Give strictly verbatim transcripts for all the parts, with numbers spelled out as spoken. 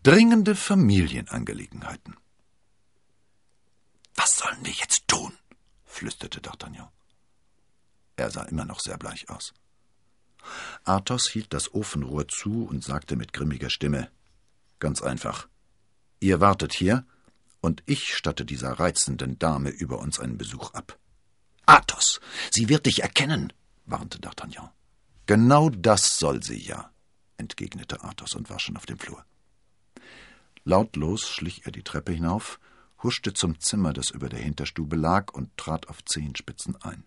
Dringende Familienangelegenheiten. »Was sollen wir jetzt tun?« flüsterte D'Artagnan. Er sah immer noch sehr bleich aus. Athos hielt das Ofenrohr zu und sagte mit grimmiger Stimme: »Ganz einfach. Ihr wartet hier, und ich statte dieser reizenden Dame über uns einen Besuch ab.« »Athos, sie wird dich erkennen«, warnte D'Artagnan. »Genau das soll sie ja«, entgegnete Athos und war schon auf dem Flur. Lautlos schlich er die Treppe hinauf, huschte zum Zimmer, das über der Hinterstube lag, und trat auf Zehenspitzen ein.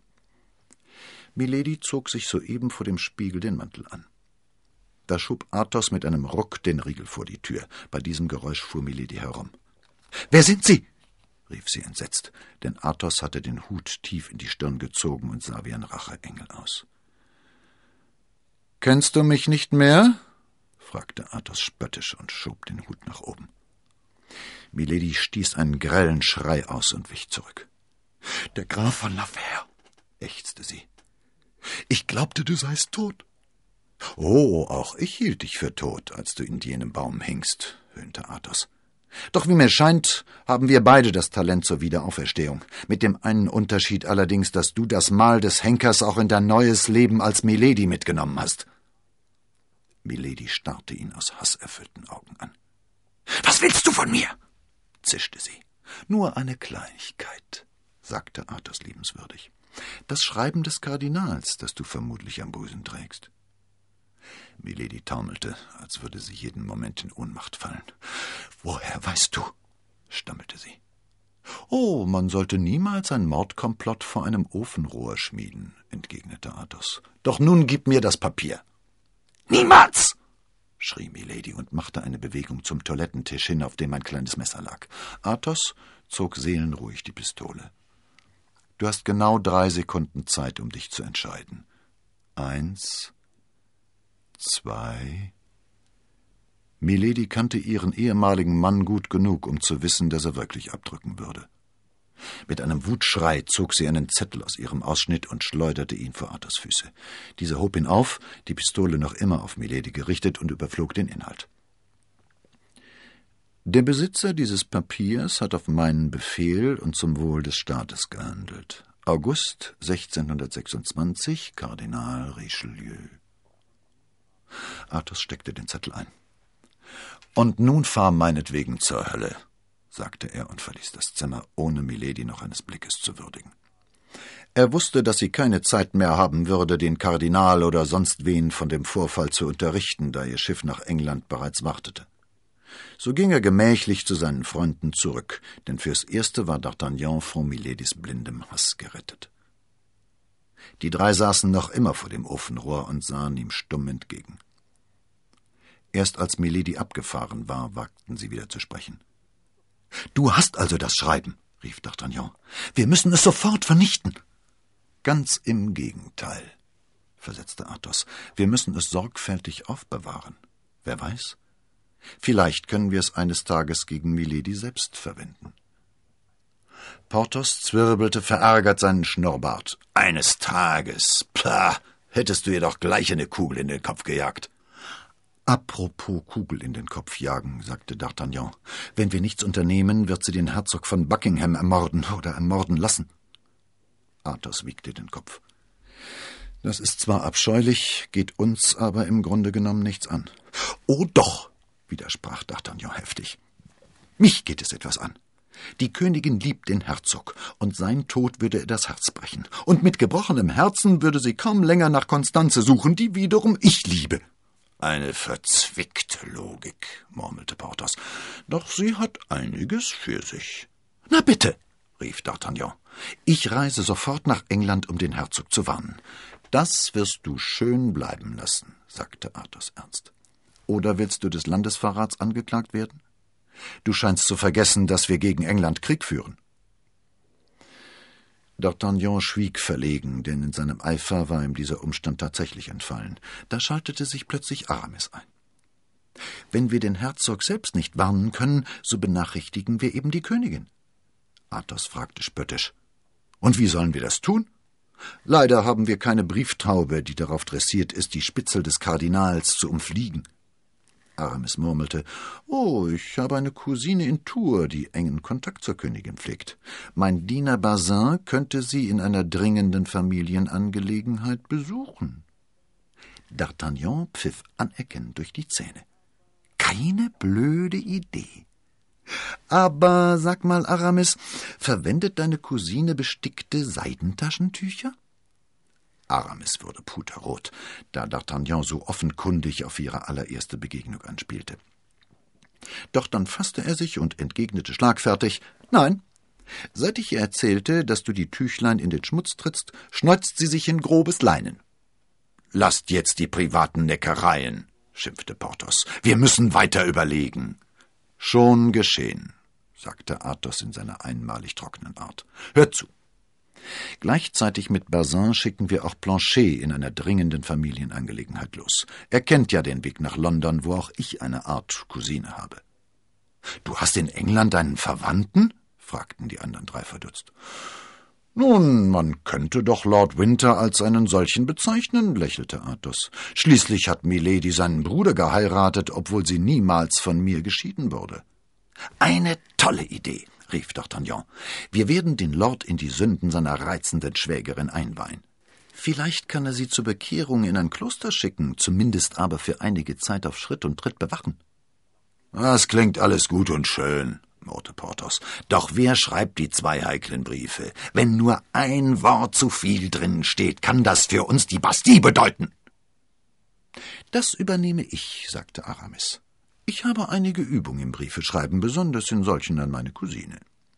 Milady zog sich soeben vor dem Spiegel den Mantel an. Da schob Athos mit einem Ruck den Riegel vor die Tür. Bei diesem Geräusch fuhr Milady herum. »Wer sind Sie?« rief sie entsetzt, denn Athos hatte den Hut tief in die Stirn gezogen und sah wie ein Racheengel aus. »Kennst du mich nicht mehr?« fragte Athos spöttisch und schob den Hut nach oben. Milady stieß einen grellen Schrei aus und wich zurück. »Der Graf von La Fère«, ächzte sie. »Ich glaubte, du seist tot.« »Oh, auch ich hielt dich für tot, als du in jenem Baum hingst«, höhnte Athos. »Doch wie mir scheint, haben wir beide das Talent zur Wiederauferstehung. Mit dem einen Unterschied allerdings, dass du das Mal des Henkers auch in dein neues Leben als Milady mitgenommen hast.« Milady starrte ihn aus hasserfüllten Augen an. »Was willst du von mir?« zischte sie. »Nur eine Kleinigkeit«, sagte Athos liebenswürdig. »Das Schreiben des Kardinals, das du vermutlich am Busen trägst.« Milady taumelte, als würde sie jeden Moment in Ohnmacht fallen. »Woher weißt du?« stammelte sie. »Oh, man sollte niemals ein Mordkomplott vor einem Ofenrohr schmieden«, entgegnete Athos. »Doch nun gib mir das Papier.« »Niemals!« schrie Milady und machte eine Bewegung zum Toilettentisch hin, auf dem ein kleines Messer lag. Athos zog seelenruhig die Pistole. »Du hast genau drei Sekunden Zeit, um dich zu entscheiden. Eins, zwei...« Milady kannte ihren ehemaligen Mann gut genug, um zu wissen, dass er wirklich abdrücken würde. Mit einem Wutschrei zog sie einen Zettel aus ihrem Ausschnitt und schleuderte ihn vor Athos Füße. Dieser hob ihn auf, die Pistole noch immer auf Milady gerichtet, und überflog den Inhalt. »Der Besitzer dieses Papiers hat auf meinen Befehl und zum Wohl des Staates gehandelt. August sechzehnhundertsechsundzwanzig, Kardinal Richelieu.« Athos steckte den Zettel ein. »Und nun fahr meinetwegen zur Hölle«, sagte er und verließ das Zimmer, ohne Milady noch eines Blickes zu würdigen. Er wusste, dass sie keine Zeit mehr haben würde, den Kardinal oder sonst wen von dem Vorfall zu unterrichten, da ihr Schiff nach England bereits wartete. So ging er gemächlich zu seinen Freunden zurück, denn fürs Erste war D'Artagnan vor Miladies blindem Hass gerettet. Die drei saßen noch immer vor dem Ofenrohr und sahen ihm stumm entgegen. Erst als Milady abgefahren war, wagten sie wieder zu sprechen. »Du hast also das Schreiben«, rief D'Artagnan. »Wir müssen es sofort vernichten.« »Ganz im Gegenteil«, versetzte Athos. »Wir müssen es sorgfältig aufbewahren. Wer weiß? Vielleicht können wir es eines Tages gegen Milady selbst verwenden.« Porthos zwirbelte verärgert seinen Schnurrbart. »Eines Tages? Pah, hättest du ihr doch gleich eine Kugel in den Kopf gejagt.« »Apropos Kugel in den Kopf jagen«, sagte D'Artagnan. »Wenn wir nichts unternehmen, wird sie den Herzog von Buckingham ermorden oder ermorden lassen.« Athos wiegte den Kopf. »Das ist zwar abscheulich, geht uns aber im Grunde genommen nichts an.« »Oh doch«, widersprach D'Artagnan heftig. »Mich geht es etwas an. Die Königin liebt den Herzog, und sein Tod würde ihr das Herz brechen. Und mit gebrochenem Herzen würde sie kaum länger nach Constanze suchen, die wiederum ich liebe.« »Eine verzwickte Logik«, murmelte Porthos. »Doch sie hat einiges für sich.« »Na bitte«, rief D'Artagnan. »Ich reise sofort nach England, um den Herzog zu warnen.« »Das wirst du schön bleiben lassen«, sagte Athos ernst. »Oder willst du des Landesverrats angeklagt werden? Du scheinst zu vergessen, dass wir gegen England Krieg führen.« D'Artagnan schwieg verlegen, denn in seinem Eifer war ihm dieser Umstand tatsächlich entfallen. Da schaltete sich plötzlich Aramis ein. »Wenn wir den Herzog selbst nicht warnen können, so benachrichtigen wir eben die Königin.« Athos fragte spöttisch. »Und wie sollen wir das tun?« »Leider haben wir keine Brieftaube, die darauf dressiert ist, die Spitzel des Kardinals zu umfliegen.« Aramis murmelte. »Oh, ich habe eine Cousine in Tours, die engen Kontakt zur Königin pflegt. Mein Diener Bazin könnte sie in einer dringenden Familienangelegenheit besuchen.« D'Artagnan pfiff anerkennend durch die Zähne. »Keine blöde Idee. Aber sag mal, Aramis, verwendet deine Cousine bestickte Seidentaschentücher?« Aramis wurde puterrot, da D'Artagnan so offenkundig auf ihre allererste Begegnung anspielte. Doch dann fasste er sich und entgegnete schlagfertig: »Nein, seit ich ihr erzählte, dass du die Tüchlein in den Schmutz trittst, schneuzt sie sich in grobes Leinen.« »Lasst jetzt die privaten Neckereien«, schimpfte Porthos. »Wir müssen weiter überlegen.« »Schon geschehen«, sagte Athos in seiner einmalig trockenen Art. »Hört zu. Gleichzeitig mit Bazin schicken wir auch Planchet in einer dringenden Familienangelegenheit los. Er kennt ja den Weg nach London, wo auch ich eine Art Cousine habe.« »Du hast in England einen Verwandten?« fragten die anderen drei verdutzt. »Nun, man könnte doch Lord Winter als einen solchen bezeichnen«, lächelte Athos. »Schließlich hat Milady seinen Bruder geheiratet, obwohl sie niemals von mir geschieden wurde.« »Eine tolle Idee«, rief D'Artagnan. »Wir werden den Lord in die Sünden seiner reizenden Schwägerin einweihen. Vielleicht kann er sie zur Bekehrung in ein Kloster schicken, zumindest aber für einige Zeit auf Schritt und Tritt bewachen.« »Das klingt alles gut und schön«, murrte Porthos. »Doch wer schreibt die zwei heiklen Briefe? Wenn nur ein Wort zu viel drinnen steht, kann das für uns die Bastille bedeuten.« »Das übernehme ich«, sagte Aramis. »Ich habe einige Übung im Briefeschreiben, besonders in solchen an meine Cousine.«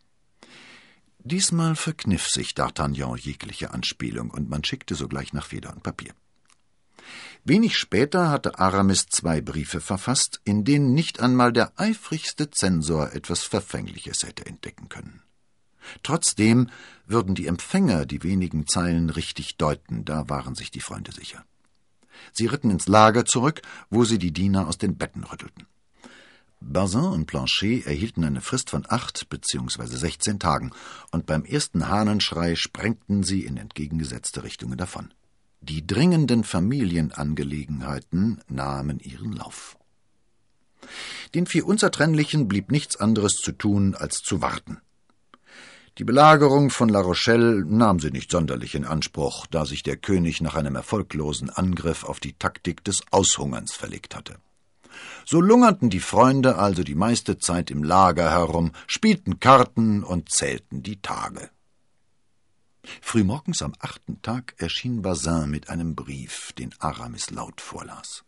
Diesmal verkniff sich D'Artagnan jegliche Anspielung, und man schickte sogleich nach Feder und Papier. Wenig später hatte Aramis zwei Briefe verfasst, in denen nicht einmal der eifrigste Zensor etwas Verfängliches hätte entdecken können. Trotzdem würden die Empfänger die wenigen Zeilen richtig deuten, da waren sich die Freunde sicher. Sie ritten ins Lager zurück, wo sie die Diener aus den Betten rüttelten. Bazin und Planchet erhielten eine Frist von acht beziehungsweise sechzehn Tagen, und beim ersten Hahnenschrei sprengten sie in entgegengesetzte Richtungen davon. Die dringenden Familienangelegenheiten nahmen ihren Lauf. Den vier Unzertrennlichen blieb nichts anderes zu tun, als zu warten. Die Belagerung von La Rochelle nahm sie nicht sonderlich in Anspruch, da sich der König nach einem erfolglosen Angriff auf die Taktik des Aushungerns verlegt hatte. So lungerten die Freunde also die meiste Zeit im Lager herum, spielten Karten und zählten die Tage. Frühmorgens am achten Tag erschien Bazin mit einem Brief, den Aramis laut vorlas.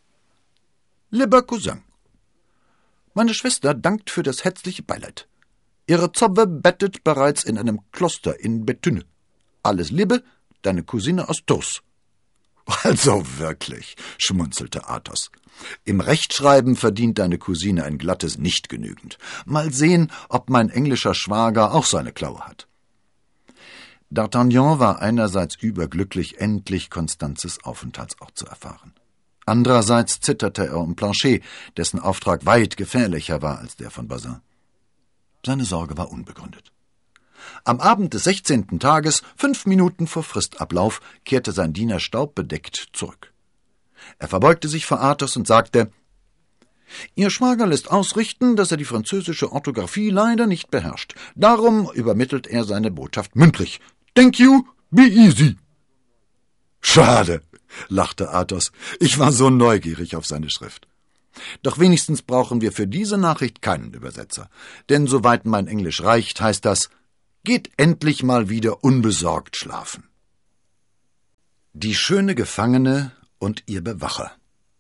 »Lieber Cousin, meine Schwester dankt für das herzliche Beileid. Ihre Zobbe bettet bereits in einem Kloster in Bethune. Alles Liebe, deine Cousine aus Tours.« »Also wirklich«, schmunzelte Athos. »Im Rechtschreiben verdient deine Cousine ein glattes Nicht genügend. Mal sehen, ob mein englischer Schwager auch seine Klaue hat.« D'Artagnan war einerseits überglücklich, endlich Constanzes Aufenthaltsort zu erfahren. Andererseits zitterte er um Planchet, dessen Auftrag weit gefährlicher war als der von Bazin. Seine Sorge war unbegründet. Am Abend des sechzehnten Tages, fünf Minuten vor Fristablauf, kehrte sein Diener staubbedeckt zurück. Er verbeugte sich vor Athos und sagte: »Ihr Schwager lässt ausrichten, dass er die französische Orthographie leider nicht beherrscht. Darum übermittelt er seine Botschaft mündlich. Thank you, be easy.« »Schade«, lachte Athos, »ich war so neugierig auf seine Schrift. Doch wenigstens brauchen wir für diese Nachricht keinen Übersetzer. Denn soweit mein Englisch reicht, heißt das: »Geht endlich mal wieder unbesorgt schlafen.« Die schöne Gefangene und ihr Bewacher.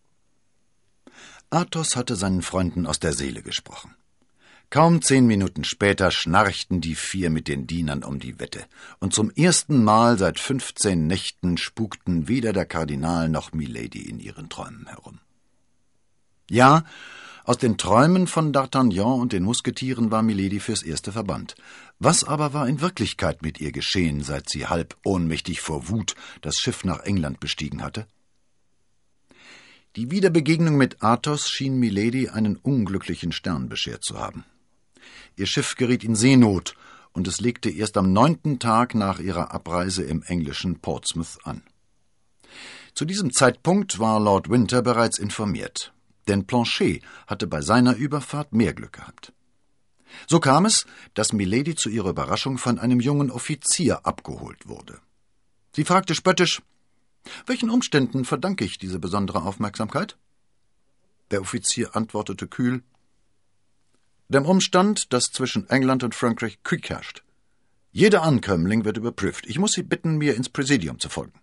Athos hatte seinen Freunden aus der Seele gesprochen. Kaum zehn Minuten später schnarchten die vier mit den Dienern um die Wette, und zum ersten Mal seit fünfzehn Nächten spukten weder der Kardinal noch Milady in ihren Träumen herum. Ja, aus den Träumen von D'Artagnan und den Musketieren war Milady fürs Erste verbannt. Was aber war in Wirklichkeit mit ihr geschehen, seit sie halb ohnmächtig vor Wut das Schiff nach England bestiegen hatte? Die Wiederbegegnung mit Athos schien Milady einen unglücklichen Stern beschert zu haben. Ihr Schiff geriet in Seenot, und es legte erst am neunten Tag nach ihrer Abreise im englischen Portsmouth an. Zu diesem Zeitpunkt war Lord Winter bereits informiert. denn Planchet hatte bei seiner Überfahrt mehr Glück gehabt. So kam es, dass Milady zu ihrer Überraschung von einem jungen Offizier abgeholt wurde. Sie fragte spöttisch: »Welchen Umständen verdanke ich diese besondere Aufmerksamkeit?« Der Offizier antwortete kühl: »Dem Umstand, dass zwischen England und Frankreich Krieg herrscht. Jeder Ankömmling wird überprüft. Ich muss Sie bitten, mir ins Präsidium zu folgen.«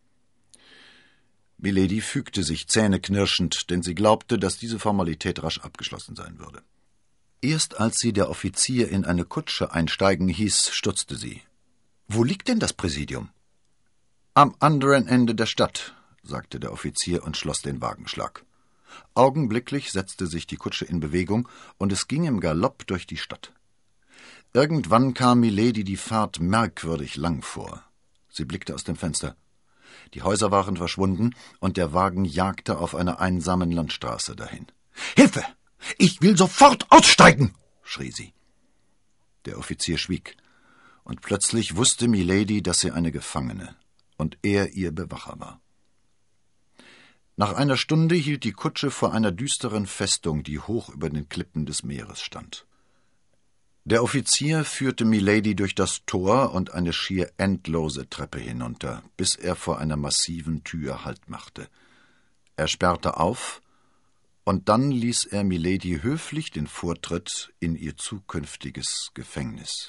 Milady fügte sich zähneknirschend, denn sie glaubte, dass diese Formalität rasch abgeschlossen sein würde. Erst als sie der Offizier in eine Kutsche einsteigen hieß, stutzte sie. »Wo liegt denn das Präsidium?« »Am anderen Ende der Stadt«, sagte der Offizier und schloss den Wagenschlag. Augenblicklich setzte sich die Kutsche in Bewegung, und es ging im Galopp durch die Stadt. Irgendwann kam Milady die Fahrt merkwürdig lang vor. Sie blickte aus dem Fenster. Die Häuser waren verschwunden, und der Wagen jagte auf einer einsamen Landstraße dahin. »Hilfe! Ich will sofort aussteigen!« schrie sie. Der Offizier schwieg, und plötzlich wusste Milady, dass sie eine Gefangene und er ihr Bewacher war. Nach einer Stunde hielt die Kutsche vor einer düsteren Festung, die hoch über den Klippen des Meeres stand. Der Offizier führte Milady durch das Tor und eine schier endlose Treppe hinunter, bis er vor einer massiven Tür Halt machte. Er sperrte auf, und dann ließ er Milady höflich den Vortritt in ihr zukünftiges Gefängnis.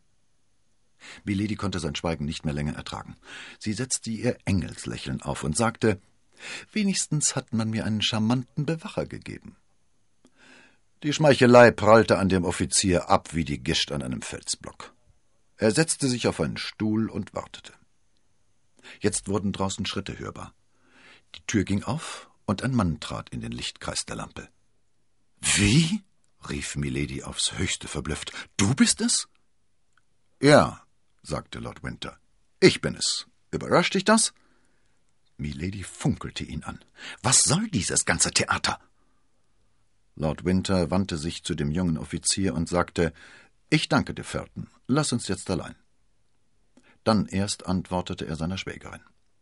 Milady konnte sein Schweigen nicht mehr länger ertragen. Sie setzte ihr Engelslächeln auf und sagte: »Wenigstens hat man mir einen charmanten Bewacher gegeben.« Die Schmeichelei prallte an dem Offizier ab wie die Gischt an einem Felsblock. Er setzte sich auf einen Stuhl und wartete. Jetzt wurden draußen Schritte hörbar. Die Tür ging auf, und ein Mann trat in den Lichtkreis der Lampe. »Wie?« rief Milady aufs Höchste verblüfft. »Du bist es?« »Ja«, sagte Lord Winter. »Ich bin es. Überrascht dich das?« Milady funkelte ihn an. »Was soll dieses ganze Theater?« Lord Winter wandte sich zu dem jungen Offizier und sagte: »Ich danke dir, Felton. Lass uns jetzt allein.« Dann erst antwortete er seiner Schwägerin: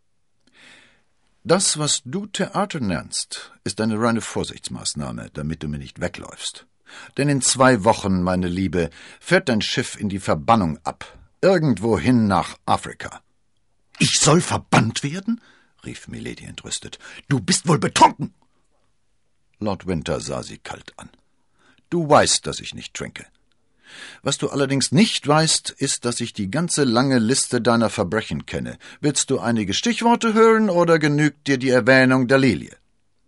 »Das, was du Theater nennst, ist eine reine Vorsichtsmaßnahme, damit du mir nicht wegläufst. Denn in zwei Wochen, meine Liebe, fährt dein Schiff in die Verbannung ab, irgendwohin nach Afrika.« »Ich soll verbannt werden?« rief Milady entrüstet. »Du bist wohl betrunken!« Lord Winter sah sie kalt an. »Du weißt, dass ich nicht trinke. Was du allerdings nicht weißt, ist, dass ich die ganze lange Liste deiner Verbrechen kenne. Willst du einige Stichworte hören, oder genügt dir die Erwähnung der Lilie?«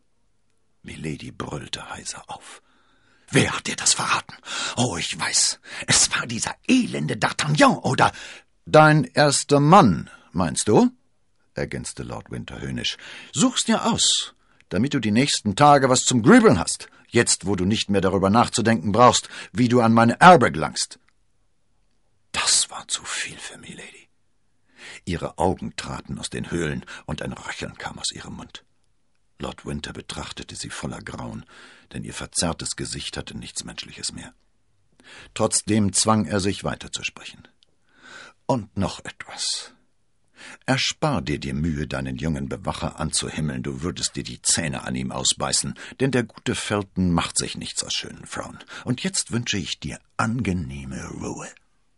Milady brüllte heiser auf. »Wer hat dir das verraten? Oh, ich weiß. Es war dieser elende D'Artagnan, oder...« »Dein erster Mann, meinst du?« ergänzte Lord Winter höhnisch. »Such's dir aus, damit du die nächsten Tage was zum Grübeln hast, jetzt, wo du nicht mehr darüber nachzudenken brauchst, wie du an meine Erbe gelangst.« Das war zu viel für Milady. Ihre Augen traten aus den Höhlen, und ein Röcheln kam aus ihrem Mund. Lord Winter betrachtete sie voller Grauen, denn ihr verzerrtes Gesicht hatte nichts Menschliches mehr. Trotzdem zwang er sich, weiterzusprechen. »Und noch etwas. Erspar dir die Mühe, deinen jungen Bewacher anzuhimmeln, du würdest dir die Zähne an ihm ausbeißen, denn der gute Felton macht sich nichts aus schönen Frauen. Und jetzt wünsche ich dir angenehme Ruhe.«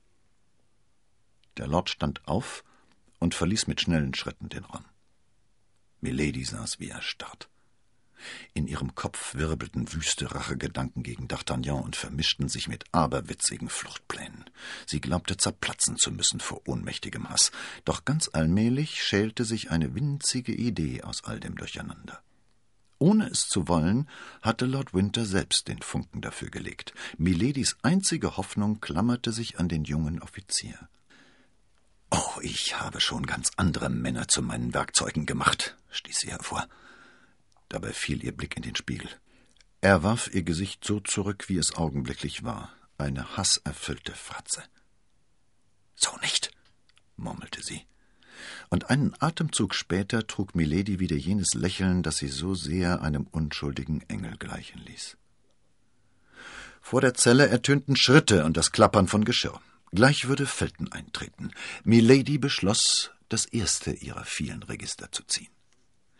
Der Lord stand auf und verließ mit schnellen Schritten den Raum. Milady saß wie erstarrt. In ihrem Kopf wirbelten wüste Rachegedanken gegen D'Artagnan und vermischten sich mit aberwitzigen Fluchtplänen. Sie glaubte, zerplatzen zu müssen vor ohnmächtigem Hass, doch ganz allmählich schälte sich eine winzige Idee aus all dem Durcheinander. Ohne es zu wollen, hatte Lord Winter selbst den Funken dafür gelegt. Miladies einzige Hoffnung klammerte sich an den jungen Offizier. »Oh, ich habe schon ganz andere Männer zu meinen Werkzeugen gemacht«, stieß sie hervor. Dabei fiel ihr Blick in den Spiegel. Er warf ihr Gesicht so zurück, wie es augenblicklich war, eine hasserfüllte Fratze. »So nicht«, murmelte sie. Und einen Atemzug später trug Milady wieder jenes Lächeln, das sie so sehr einem unschuldigen Engel gleichen ließ. Vor der Zelle ertönten Schritte und das Klappern von Geschirr. Gleich würde Felton eintreten. Milady beschloss, das erste ihrer vielen Register zu ziehen.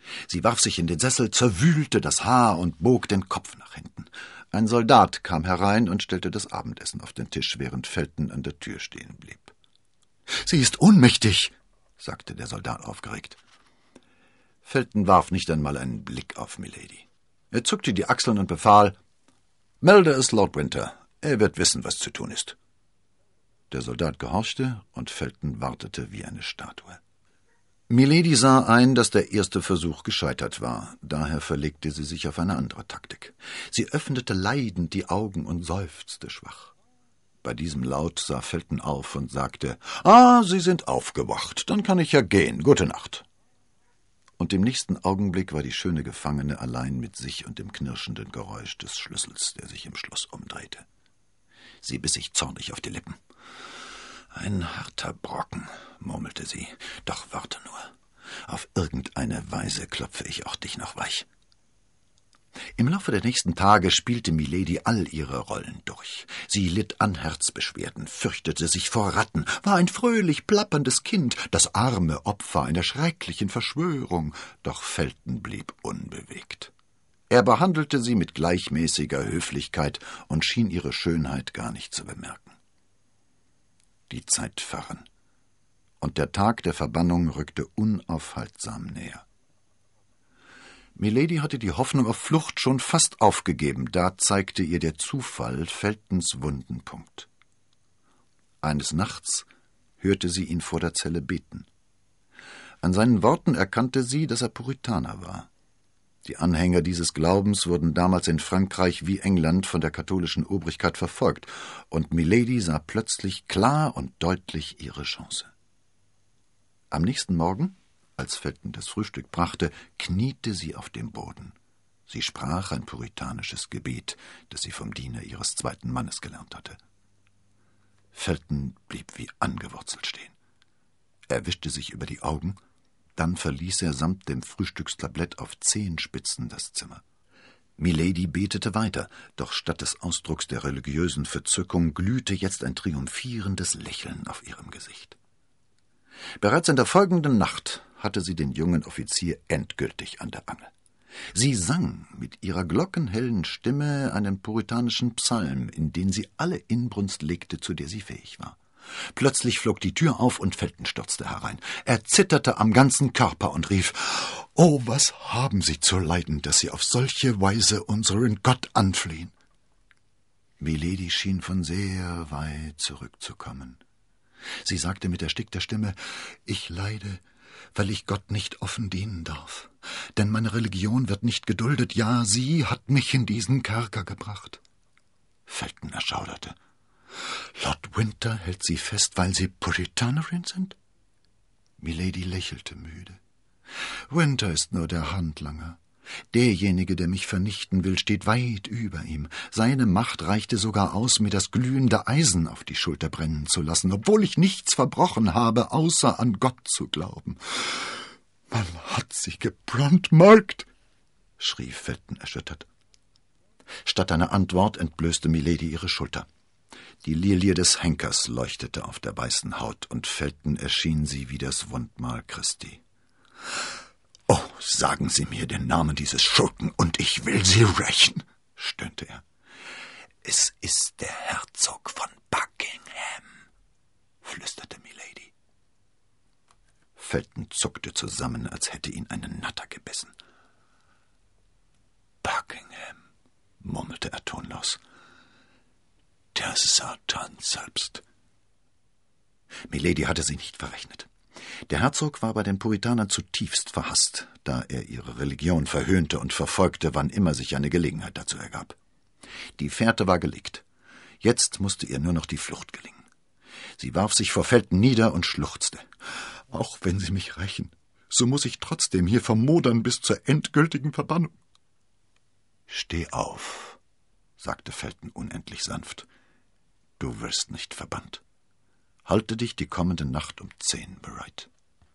Sie warf sich in den Sessel, zerwühlte das Haar und bog den Kopf nach hinten. Ein Soldat kam herein und stellte das Abendessen auf den Tisch, während Felton an der Tür stehen blieb. »Sie ist ohnmächtig«, sagte der Soldat aufgeregt. Felton warf nicht einmal einen Blick auf Milady. Er zuckte die Achseln und befahl, »Melde es Lord Winter, er wird wissen, was zu tun ist.« Der Soldat gehorchte, und Felton wartete wie eine Statue. Milady sah ein, dass der erste Versuch gescheitert war. Daher verlegte sie sich auf eine andere Taktik. Sie öffnete leidend die Augen und seufzte schwach. Bei diesem Laut sah Felton auf und sagte, »Ah, Sie sind aufgewacht, dann kann ich ja gehen. Gute Nacht.« Und im nächsten Augenblick war die schöne Gefangene allein mit sich und dem knirschenden Geräusch des Schlüssels, der sich im Schloss umdrehte. Sie biss sich zornig auf die Lippen. »Ein harter Brocken«, murmelte sie, »doch warte nur. Auf irgendeine Weise klopfe ich auch dich noch weich.« Im Laufe der nächsten Tage spielte Milady all ihre Rollen durch. Sie litt an Herzbeschwerden, fürchtete sich vor Ratten, war ein fröhlich plapperndes Kind, das arme Opfer einer schrecklichen Verschwörung, doch Felton blieb unbewegt. Er behandelte sie mit gleichmäßiger Höflichkeit und schien ihre Schönheit gar nicht zu bemerken. Die Zeit verrann, und der Tag der Verbannung rückte unaufhaltsam näher. Milady hatte die Hoffnung auf Flucht schon fast aufgegeben, da zeigte ihr der Zufall Feltons wunden Punkt. Eines Nachts hörte sie ihn vor der Zelle beten. An seinen Worten erkannte sie, dass er Puritaner war. Die Anhänger dieses Glaubens wurden damals in Frankreich wie England von der katholischen Obrigkeit verfolgt, und Milady sah plötzlich klar und deutlich ihre Chance. Am nächsten Morgen, als Felton das Frühstück brachte, kniete sie auf dem Boden. Sie sprach ein puritanisches Gebet, das sie vom Diener ihres zweiten Mannes gelernt hatte. Felton blieb wie angewurzelt stehen. Er wischte sich über die Augen, dann verließ er samt dem Frühstückstablett auf Zehenspitzen das Zimmer. Milady betete weiter, doch statt des Ausdrucks der religiösen Verzückung glühte jetzt ein triumphierendes Lächeln auf ihrem Gesicht. Bereits in der folgenden Nacht hatte sie den jungen Offizier endgültig an der Angel. Sie sang mit ihrer glockenhellen Stimme einen puritanischen Psalm, in den sie alle Inbrunst legte, zu der sie fähig war. Plötzlich flog die Tür auf und Felton stürzte herein. Er zitterte am ganzen Körper und rief, »Oh, was haben Sie zu leiden, dass Sie auf solche Weise unseren Gott anflehen?« Milady schien von sehr weit zurückzukommen. Sie sagte mit erstickter Stimme, »Ich leide, weil ich Gott nicht offen dienen darf. Denn meine Religion wird nicht geduldet. Ja, sie hat mich in diesen Kerker gebracht.« Felton erschauderte. »Lord Winter hält Sie fest, weil Sie Puritanerin sind?« Milady lächelte müde. »Winter ist nur der Handlanger. Derjenige, der mich vernichten will, steht weit über ihm. Seine Macht reichte sogar aus, mir das glühende Eisen auf die Schulter brennen zu lassen, obwohl ich nichts verbrochen habe, außer an Gott zu glauben.« »Man hat Sie gebrandmarkt«, schrie Felton erschüttert. Statt einer Antwort entblößte Milady ihre Schulter. Die Lilie des Henkers leuchtete auf der weißen Haut, und Felton erschien sie wie das Wundmal Christi. »Oh, sagen Sie mir den Namen dieses Schurken, und ich will Sie rächen«, stöhnte er. »Es ist der Herzog von Buckingham«, flüsterte Milady. Felton zuckte zusammen, als hätte ihn eine Natter gebissen. »Buckingham«, murmelte er tonlos. »Der Satan selbst.« Milady hatte sie nicht verrechnet. Der Herzog war bei den Puritanern zutiefst verhasst, da er ihre Religion verhöhnte und verfolgte, wann immer sich eine Gelegenheit dazu ergab. Die Fährte war gelegt. Jetzt musste ihr nur noch die Flucht gelingen. Sie warf sich vor Felton nieder und schluchzte. »Auch wenn Sie mich rächen, so muss ich trotzdem hier vermodern bis zur endgültigen Verbannung.« »Steh auf«, sagte Felton unendlich sanft. »Du wirst nicht verbannt. Halte dich die kommende Nacht um zehn bereit.«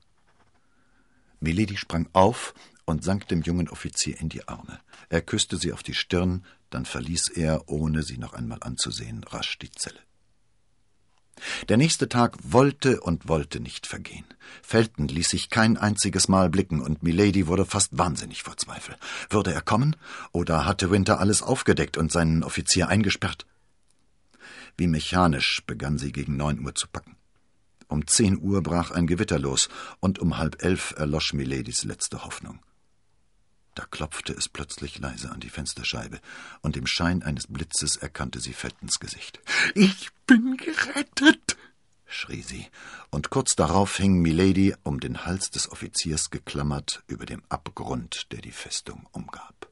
Milady sprang auf und sank dem jungen Offizier in die Arme. Er küsste sie auf die Stirn, dann verließ er, ohne sie noch einmal anzusehen, rasch die Zelle. Der nächste Tag wollte und wollte nicht vergehen. Felton ließ sich kein einziges Mal blicken, und Milady wurde fast wahnsinnig vor Zweifel. Würde er kommen, oder hatte Winter alles aufgedeckt und seinen Offizier eingesperrt? Wie mechanisch begann sie gegen neun Uhr zu packen. Um zehn Uhr brach ein Gewitter los, und um halb elf erlosch Miladies letzte Hoffnung. Da klopfte es plötzlich leise an die Fensterscheibe, und im Schein eines Blitzes erkannte sie Feltons Gesicht. »Ich bin gerettet«, schrie sie, und kurz darauf hing Milady, um den Hals des Offiziers geklammert, über dem Abgrund, der die Festung umgab.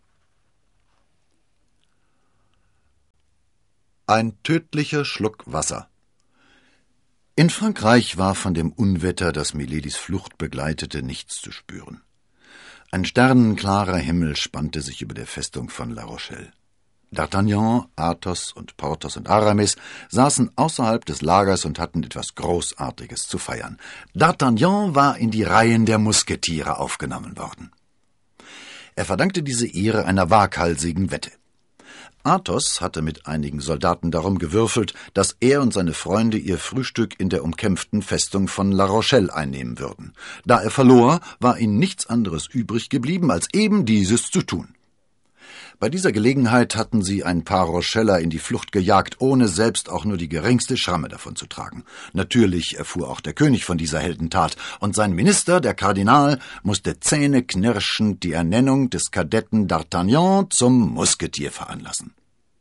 Ein tödlicher Schluck Wasser. In Frankreich war von dem Unwetter, das Miladys Flucht begleitete, nichts zu spüren. Ein sternenklarer Himmel spannte sich über der Festung von La Rochelle. D'Artagnan, Athos und Porthos und Aramis saßen außerhalb des Lagers und hatten etwas Großartiges zu feiern. D'Artagnan war in die Reihen der Musketiere aufgenommen worden. Er verdankte diese Ehre einer waghalsigen Wette. Athos hatte mit einigen Soldaten darum gewürfelt, dass er und seine Freunde ihr Frühstück in der umkämpften Festung von La Rochelle einnehmen würden. Da er verlor, war ihnen nichts anderes übrig geblieben, als eben dieses zu tun. Bei dieser Gelegenheit hatten sie ein paar Rocheller in die Flucht gejagt, ohne selbst auch nur die geringste Schramme davon zu tragen. Natürlich erfuhr auch der König von dieser Heldentat, und sein Minister, der Kardinal, musste zähneknirschend die Ernennung des Kadetten D'Artagnan zum Musketier veranlassen.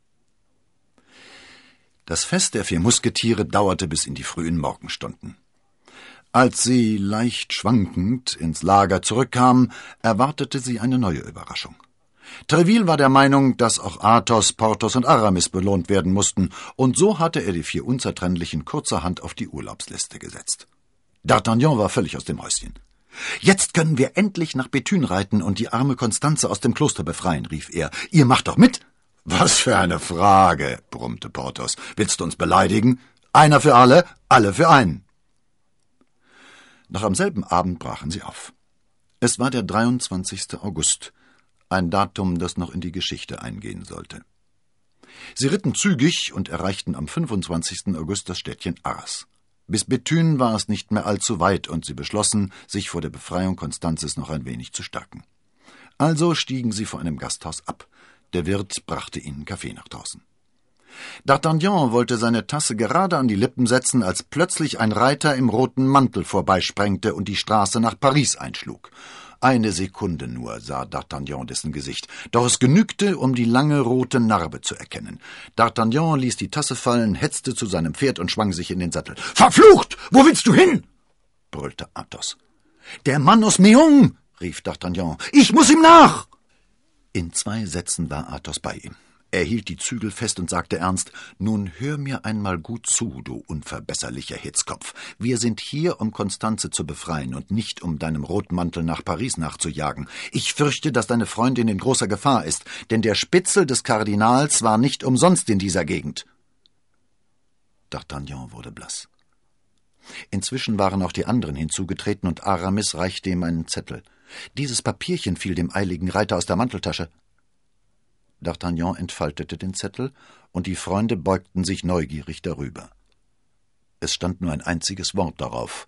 Das Fest der vier Musketiere dauerte bis in die frühen Morgenstunden. Als sie, leicht schwankend, ins Lager zurückkamen, erwartete sie eine neue Überraschung. Tréville war der Meinung, dass auch Athos, Porthos und Aramis belohnt werden mussten, und so hatte er die vier Unzertrennlichen kurzerhand auf die Urlaubsliste gesetzt. D'Artagnan war völlig aus dem Häuschen. »Jetzt können wir endlich nach Bethune reiten und die arme Constanze aus dem Kloster befreien«, rief er. »Ihr macht doch mit?« »Was für eine Frage«, brummte Porthos. »Willst du uns beleidigen? Einer für alle, alle für einen.« Noch am selben Abend brachen sie auf. Es war der dreiundzwanzigste August, ein Datum, das noch in die Geschichte eingehen sollte. Sie ritten zügig und erreichten am fünfundzwanzigsten August das Städtchen Arras. Bis Bethune war es nicht mehr allzu weit, und sie beschlossen, sich vor der Befreiung Konstanzes noch ein wenig zu stärken. Also stiegen sie vor einem Gasthaus ab. Der Wirt brachte ihnen Kaffee nach draußen. D'Artagnan wollte seine Tasse gerade an die Lippen setzen, als plötzlich ein Reiter im roten Mantel vorbeisprengte und die Straße nach Paris einschlug. Eine Sekunde nur sah D'Artagnan dessen Gesicht, doch es genügte, um die lange rote Narbe zu erkennen. D'Artagnan ließ die Tasse fallen, hetzte zu seinem Pferd und schwang sich in den Sattel. »Verflucht! Wo willst du hin?« brüllte Athos. »Der Mann aus Meung«, rief D'Artagnan. »Ich muss ihm nach!« In zwei Sätzen war Athos bei ihm. Er hielt die Zügel fest und sagte ernst, »Nun hör mir einmal gut zu, du unverbesserlicher Hitzkopf. Wir sind hier, um Constanze zu befreien und nicht, um deinem Rotmantel nach Paris nachzujagen. Ich fürchte, dass deine Freundin in großer Gefahr ist, denn der Spitzel des Kardinals war nicht umsonst in dieser Gegend.« D'Artagnan wurde blass. Inzwischen waren auch die anderen hinzugetreten, und Aramis reichte ihm einen Zettel. Dieses Papierchen fiel dem eiligen Reiter aus der Manteltasche. D'Artagnan entfaltete den Zettel, und die Freunde beugten sich neugierig darüber. Es stand nur ein einziges Wort darauf.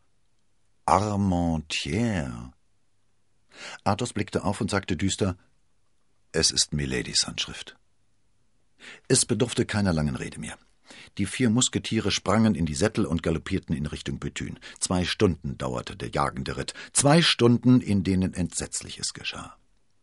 Armentières. Athos blickte auf und sagte düster, »Es ist Miladies Handschrift.« Es bedurfte keiner langen Rede mehr. Die vier Musketiere sprangen in die Sättel und galoppierten in Richtung Bethune. Zwei Stunden dauerte der jagende Ritt. Zwei Stunden, in denen Entsetzliches geschah.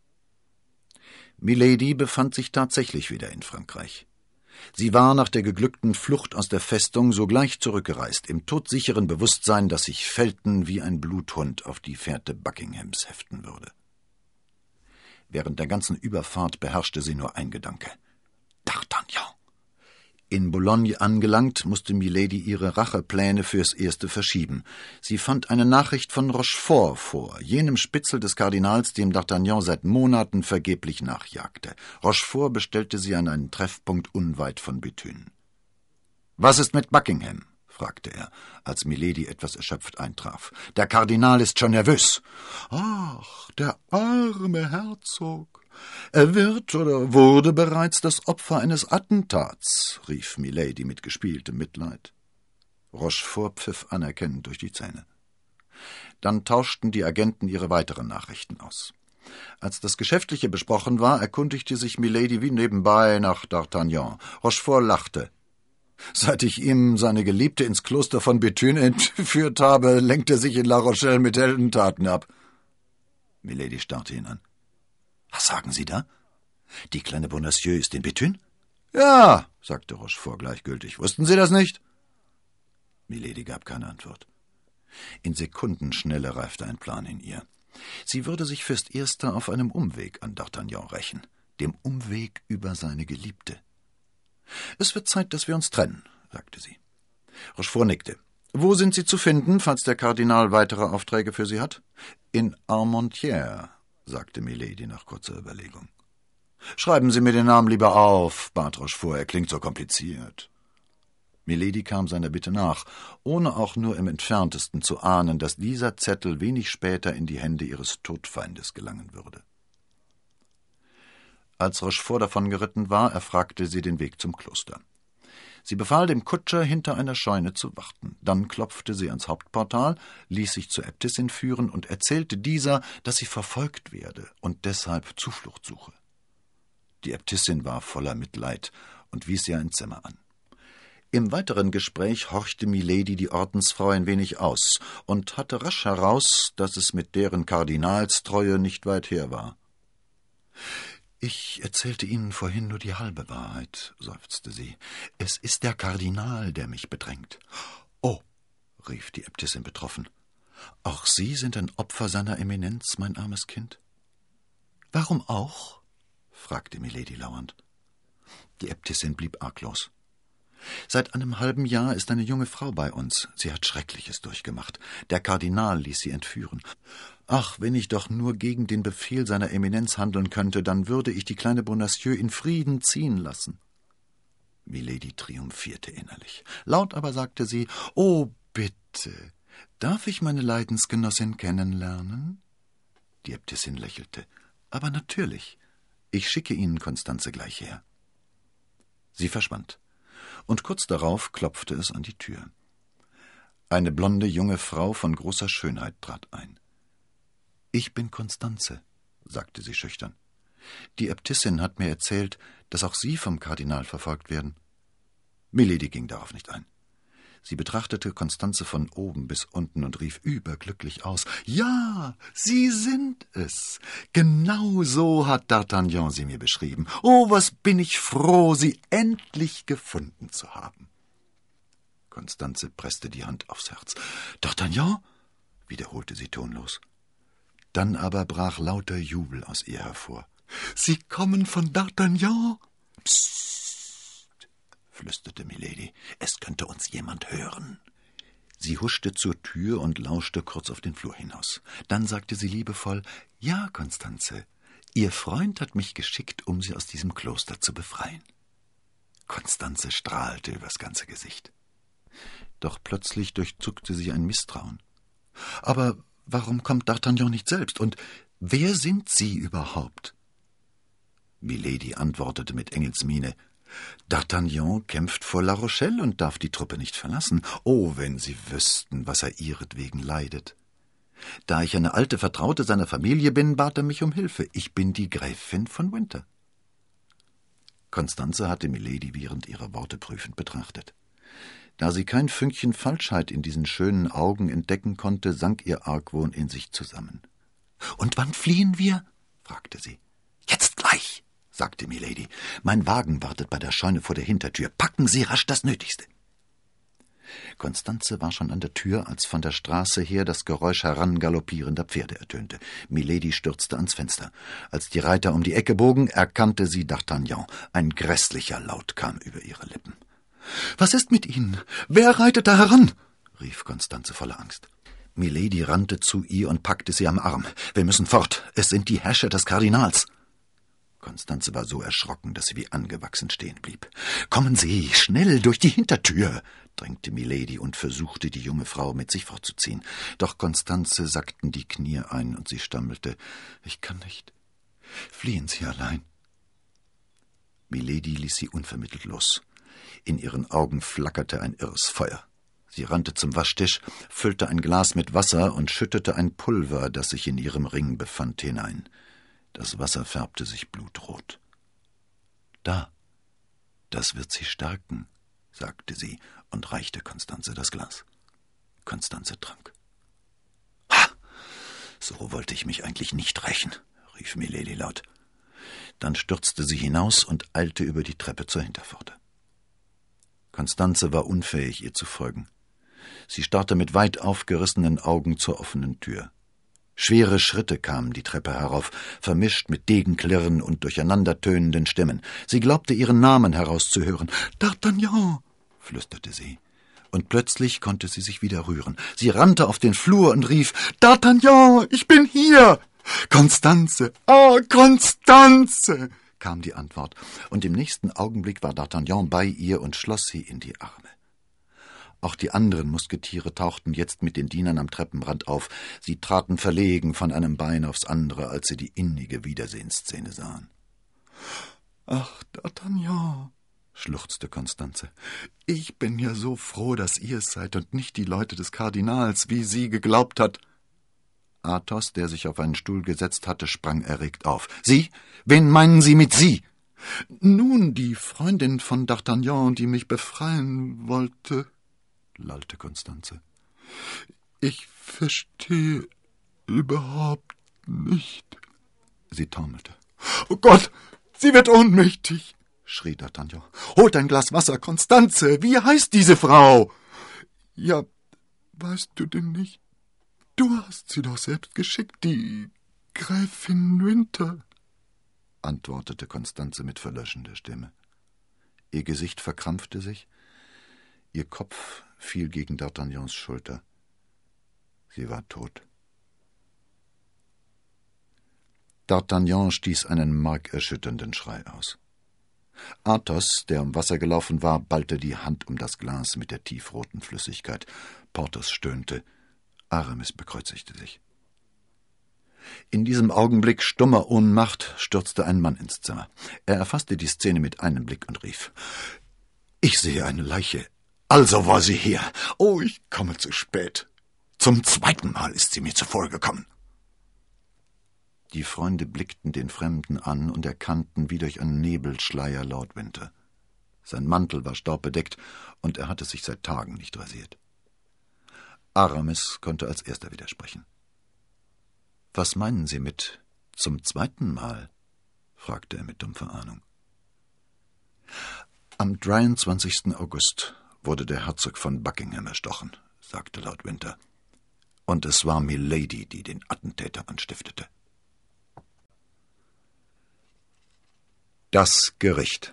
Milady befand sich tatsächlich wieder in Frankreich. Sie war nach der geglückten Flucht aus der Festung sogleich zurückgereist, im todsicheren Bewusstsein, dass sich Felton wie ein Bluthund auf die Fährte Buckinghams heften würde. Während der ganzen Überfahrt beherrschte sie nur ein Gedanke. D'Artagnan! In Boulogne angelangt, musste Milady ihre Rachepläne fürs Erste verschieben. Sie fand eine Nachricht von Rochefort vor, jenem Spitzel des Kardinals, dem D'Artagnan seit Monaten vergeblich nachjagte. Rochefort bestellte sie an einen Treffpunkt unweit von Bethune. »Was ist mit Buckingham?« fragte er, als Milady etwas erschöpft eintraf. »Der Kardinal ist schon nervös.« »Ach, der arme Herzog! Er wird oder wurde bereits das Opfer eines Attentats«, rief Milady mit gespieltem Mitleid. Rochefort pfiff anerkennend durch die Zähne. Dann tauschten die Agenten ihre weiteren Nachrichten aus. Als das Geschäftliche besprochen war, erkundigte sich Milady wie nebenbei nach D'Artagnan. Rochefort lachte. »Seit ich ihm seine Geliebte ins Kloster von Béthune entführt habe, lenkt er sich in La Rochelle mit Heldentaten ab.« Milady starrte ihn an. »Was sagen Sie da? Die kleine Bonacieux ist in Béthune?« »Ja«, sagte Rochefort gleichgültig. »Wussten Sie das nicht?« Milady gab keine Antwort. In Sekundenschnelle reifte ein Plan in ihr. Sie würde sich fürs Erste auf einem Umweg an D'Artagnan rächen, dem Umweg über seine Geliebte. »Es wird Zeit, dass wir uns trennen«, sagte sie. Rochefort nickte. »Wo sind Sie zu finden, falls der Kardinal weitere Aufträge für Sie hat?« »In Armentières«, sagte Milady nach kurzer Überlegung. »Schreiben Sie mir den Namen lieber auf«, bat Rochefort, »er klingt so kompliziert.« Milady kam seiner Bitte nach, ohne auch nur im Entferntesten zu ahnen, dass dieser Zettel wenig später in die Hände ihres Todfeindes gelangen würde. Als Rochefort davongeritten war, erfragte sie den Weg zum Kloster. Sie befahl dem Kutscher, hinter einer Scheune zu warten. Dann klopfte sie ans Hauptportal, ließ sich zur Äbtissin führen und erzählte dieser, dass sie verfolgt werde und deshalb Zuflucht suche. Die Äbtissin war voller Mitleid und wies ihr ein Zimmer an. Im weiteren Gespräch horchte Milady die Ordensfrau ein wenig aus und hatte rasch heraus, dass es mit deren Kardinalstreue nicht weit her war. »Ich erzählte Ihnen vorhin nur die halbe Wahrheit«, seufzte sie. »Es ist der Kardinal, der mich bedrängt.« »Oh«, rief die Äbtissin betroffen, »auch Sie sind ein Opfer seiner Eminenz, mein armes Kind?« »Warum auch?« fragte Milady lauernd. Die Äbtissin blieb arglos. »Seit einem halben Jahr ist eine junge Frau bei uns. Sie hat Schreckliches durchgemacht. Der Kardinal ließ sie entführen. Ach, wenn ich doch nur gegen den Befehl seiner Eminenz handeln könnte, dann würde ich die kleine Bonacieux in Frieden ziehen lassen.« Milady triumphierte innerlich. Laut aber sagte sie, »Oh, bitte, darf ich meine Leidensgenossin kennenlernen?« Die Äbtissin lächelte. »Aber natürlich. Ich schicke Ihnen Constanze gleich her.« Sie verschwand. Und kurz darauf klopfte es an die Tür. Eine blonde junge Frau von großer Schönheit trat ein. »Ich bin Constanze«, sagte sie schüchtern. »Die Äbtissin hat mir erzählt, dass auch Sie vom Kardinal verfolgt werden.« Milady ging darauf nicht ein. Sie betrachtete Constanze von oben bis unten und rief überglücklich aus, »Ja, Sie sind es! Genau so hat D'Artagnan Sie mir beschrieben. Oh, was bin ich froh, Sie endlich gefunden zu haben!« Constanze presste die Hand aufs Herz. »D'Artagnan?« wiederholte sie tonlos. Dann aber brach lauter Jubel aus ihr hervor. »Sie kommen von D'Artagnan?« »Psst«, flüsterte Milady, »es könnte uns jemand hören.« Sie huschte zur Tür und lauschte kurz auf den Flur hinaus. Dann sagte sie liebevoll, »Ja, Constanze, Ihr Freund hat mich geschickt, um Sie aus diesem Kloster zu befreien.« Constanze strahlte übers ganze Gesicht. Doch plötzlich durchzuckte sie ein Misstrauen. »Aber warum kommt D'Artagnan nicht selbst? Und wer sind Sie überhaupt?« Milady antwortete mit Engelsmiene, »D'Artagnan kämpft vor La Rochelle und darf die Truppe nicht verlassen. Oh, wenn Sie wüssten, was er ihretwegen leidet. Da ich eine alte Vertraute seiner Familie bin, bat er mich um Hilfe. Ich bin die Gräfin von Winter.« Constanze hatte Milady während ihrer Worte prüfend betrachtet. Da sie kein Fünkchen Falschheit in diesen schönen Augen entdecken konnte, sank ihr Argwohn in sich zusammen. »Und wann fliehen wir?« fragte sie. »Jetzt gleich«, sagte Milady. »Mein Wagen wartet bei der Scheune vor der Hintertür. Packen Sie rasch das Nötigste.« Constanze war schon an der Tür, als von der Straße her das Geräusch herangaloppierender Pferde ertönte. Milady stürzte ans Fenster. Als die Reiter um die Ecke bogen, erkannte sie D'Artagnan. Ein grässlicher Laut kam über ihre Lippen. »Was ist mit Ihnen? Wer reitet da heran?« rief Constanze voller Angst. Milady rannte zu ihr und packte sie am Arm. »Wir müssen fort. Es sind die Häscher des Kardinals.« Constanze war so erschrocken, dass sie wie angewachsen stehen blieb. »Kommen Sie, schnell, durch die Hintertür«, drängte Milady und versuchte, die junge Frau mit sich fortzuziehen. Doch Constanze sackten die Knie ein und sie stammelte, »Ich kann nicht. Fliehen Sie allein.« Milady ließ sie unvermittelt los. In ihren Augen flackerte ein irres Feuer. Sie rannte zum Waschtisch, füllte ein Glas mit Wasser und schüttete ein Pulver, das sich in ihrem Ring befand, hinein. Das Wasser färbte sich blutrot. »Da, das wird sie stärken«, sagte sie und reichte Constanze das Glas. Constanze trank. »Ha! So wollte ich mich eigentlich nicht rächen«, rief Milady laut. Dann stürzte sie hinaus und eilte über die Treppe zur Hinterpforte. Constanze war unfähig, ihr zu folgen. Sie starrte mit weit aufgerissenen Augen zur offenen Tür. Schwere Schritte kamen die Treppe herauf, vermischt mit Degenklirren und durcheinandertönenden Stimmen. Sie glaubte, ihren Namen herauszuhören. »D'Artagnan«, flüsterte sie. Und plötzlich konnte sie sich wieder rühren. Sie rannte auf den Flur und rief, »D'Artagnan, ich bin hier!« »Constanze, ah, Constanze«, kam die Antwort, und im nächsten Augenblick war D'Artagnan bei ihr und schloss sie in die Arme. Auch die anderen Musketiere tauchten jetzt mit den Dienern am Treppenrand auf. Sie traten verlegen von einem Bein aufs andere, als sie die innige Wiedersehensszene sahen. »Ach, D'Artagnan«, schluchzte Constanze, »ich bin ja so froh, dass ihr es seid und nicht die Leute des Kardinals, wie sie geglaubt hat.« Athos, der sich auf einen Stuhl gesetzt hatte, sprang erregt auf. »Sie? Wen meinen Sie mit Sie?« »Nun, die Freundin von D'Artagnan, die mich befreien wollte«, lallte Constanze. »Ich verstehe überhaupt nicht.« Sie taumelte. »Oh Gott, sie wird ohnmächtig«, schrie D'Artagnan. »Holt ein Glas Wasser, Constanze. Wie heißt diese Frau?« »Ja, weißt du denn nicht? Du hast sie doch selbst geschickt, die Gräfin Winter«, antwortete Constanze mit verlöschender Stimme. Ihr Gesicht verkrampfte sich, ihr Kopf fiel gegen D'Artagnans Schulter. Sie war tot. D'Artagnan stieß einen markerschütternden Schrei aus. Athos, der um Wasser gelaufen war, ballte die Hand um das Glas mit der tiefroten Flüssigkeit. Porthos stöhnte. Aramis bekreuzigte sich. In diesem Augenblick stummer Ohnmacht stürzte ein Mann ins Zimmer. Er erfasste die Szene mit einem Blick und rief, »Ich sehe eine Leiche. Also war sie hier. Oh, ich komme zu spät. Zum zweiten Mal ist sie mir zuvor gekommen.« Die Freunde blickten den Fremden an und erkannten wie durch einen Nebelschleier Lord Winter. Sein Mantel war staubbedeckt und er hatte sich seit Tagen nicht rasiert. Aramis konnte als erster widersprechen. »Was meinen Sie mit zum zweiten Mal?« fragte er mit dumpfer Ahnung. »Am dreiundzwanzigsten August wurde der Herzog von Buckingham erstochen«, sagte Lord Winter. »Und es war Milady, die den Attentäter anstiftete.« Das Gericht.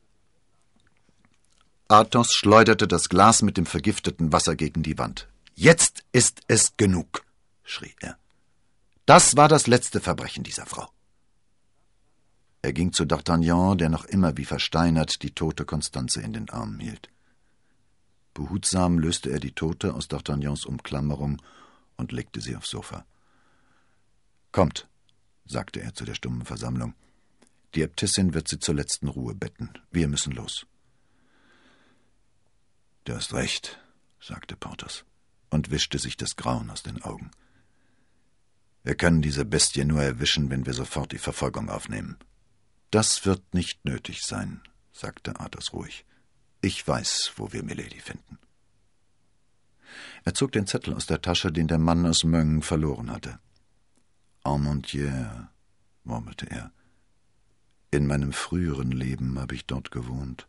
Athos schleuderte das Glas mit dem vergifteten Wasser gegen die Wand. »Jetzt ist es genug«, schrie er. »Das war das letzte Verbrechen dieser Frau.« Er ging zu D'Artagnan, der noch immer wie versteinert die tote Constanze in den Armen hielt. Behutsam löste er die Tote aus D'Artagnans Umklammerung und legte sie aufs Sofa. »Kommt«, sagte er zu der stummen Versammlung. »Die Äbtissin wird sie zur letzten Ruhe betten. Wir müssen los.« »Du hast recht«, sagte Porthos und wischte sich das Grauen aus den Augen. »Wir können diese Bestie nur erwischen, wenn wir sofort die Verfolgung aufnehmen.« »Das wird nicht nötig sein«, sagte Athos ruhig. »Ich weiß, wo wir Milady finden.« Er zog den Zettel aus der Tasche, den der Mann aus Meung verloren hatte. »Armentières«, murmelte er. »In meinem früheren Leben habe ich dort gewohnt.«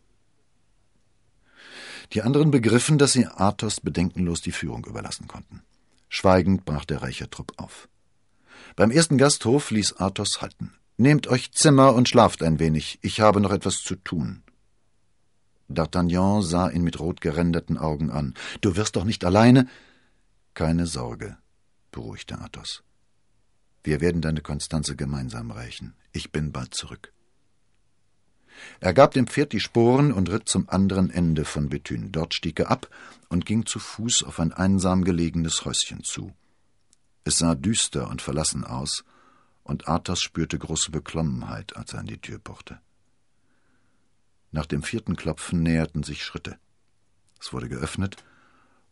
Die anderen begriffen, dass sie Athos bedenkenlos die Führung überlassen konnten. Schweigend brach der Rächertrupp auf. Beim ersten Gasthof ließ Athos halten. »Nehmt euch Zimmer und schlaft ein wenig. Ich habe noch etwas zu tun.« D'Artagnan sah ihn mit rot geränderten Augen an. »Du wirst doch nicht alleine?« »Keine Sorge«, beruhigte Athos. »Wir werden deine Constanze gemeinsam rächen. Ich bin bald zurück.« Er gab dem Pferd die Sporen und ritt zum anderen Ende von Béthune. Dort stieg er ab und ging zu Fuß auf ein einsam gelegenes Häuschen zu. Es sah düster und verlassen aus, und Athos spürte große Beklommenheit, als er an die Tür pochte. Nach dem vierten Klopfen näherten sich Schritte. Es wurde geöffnet,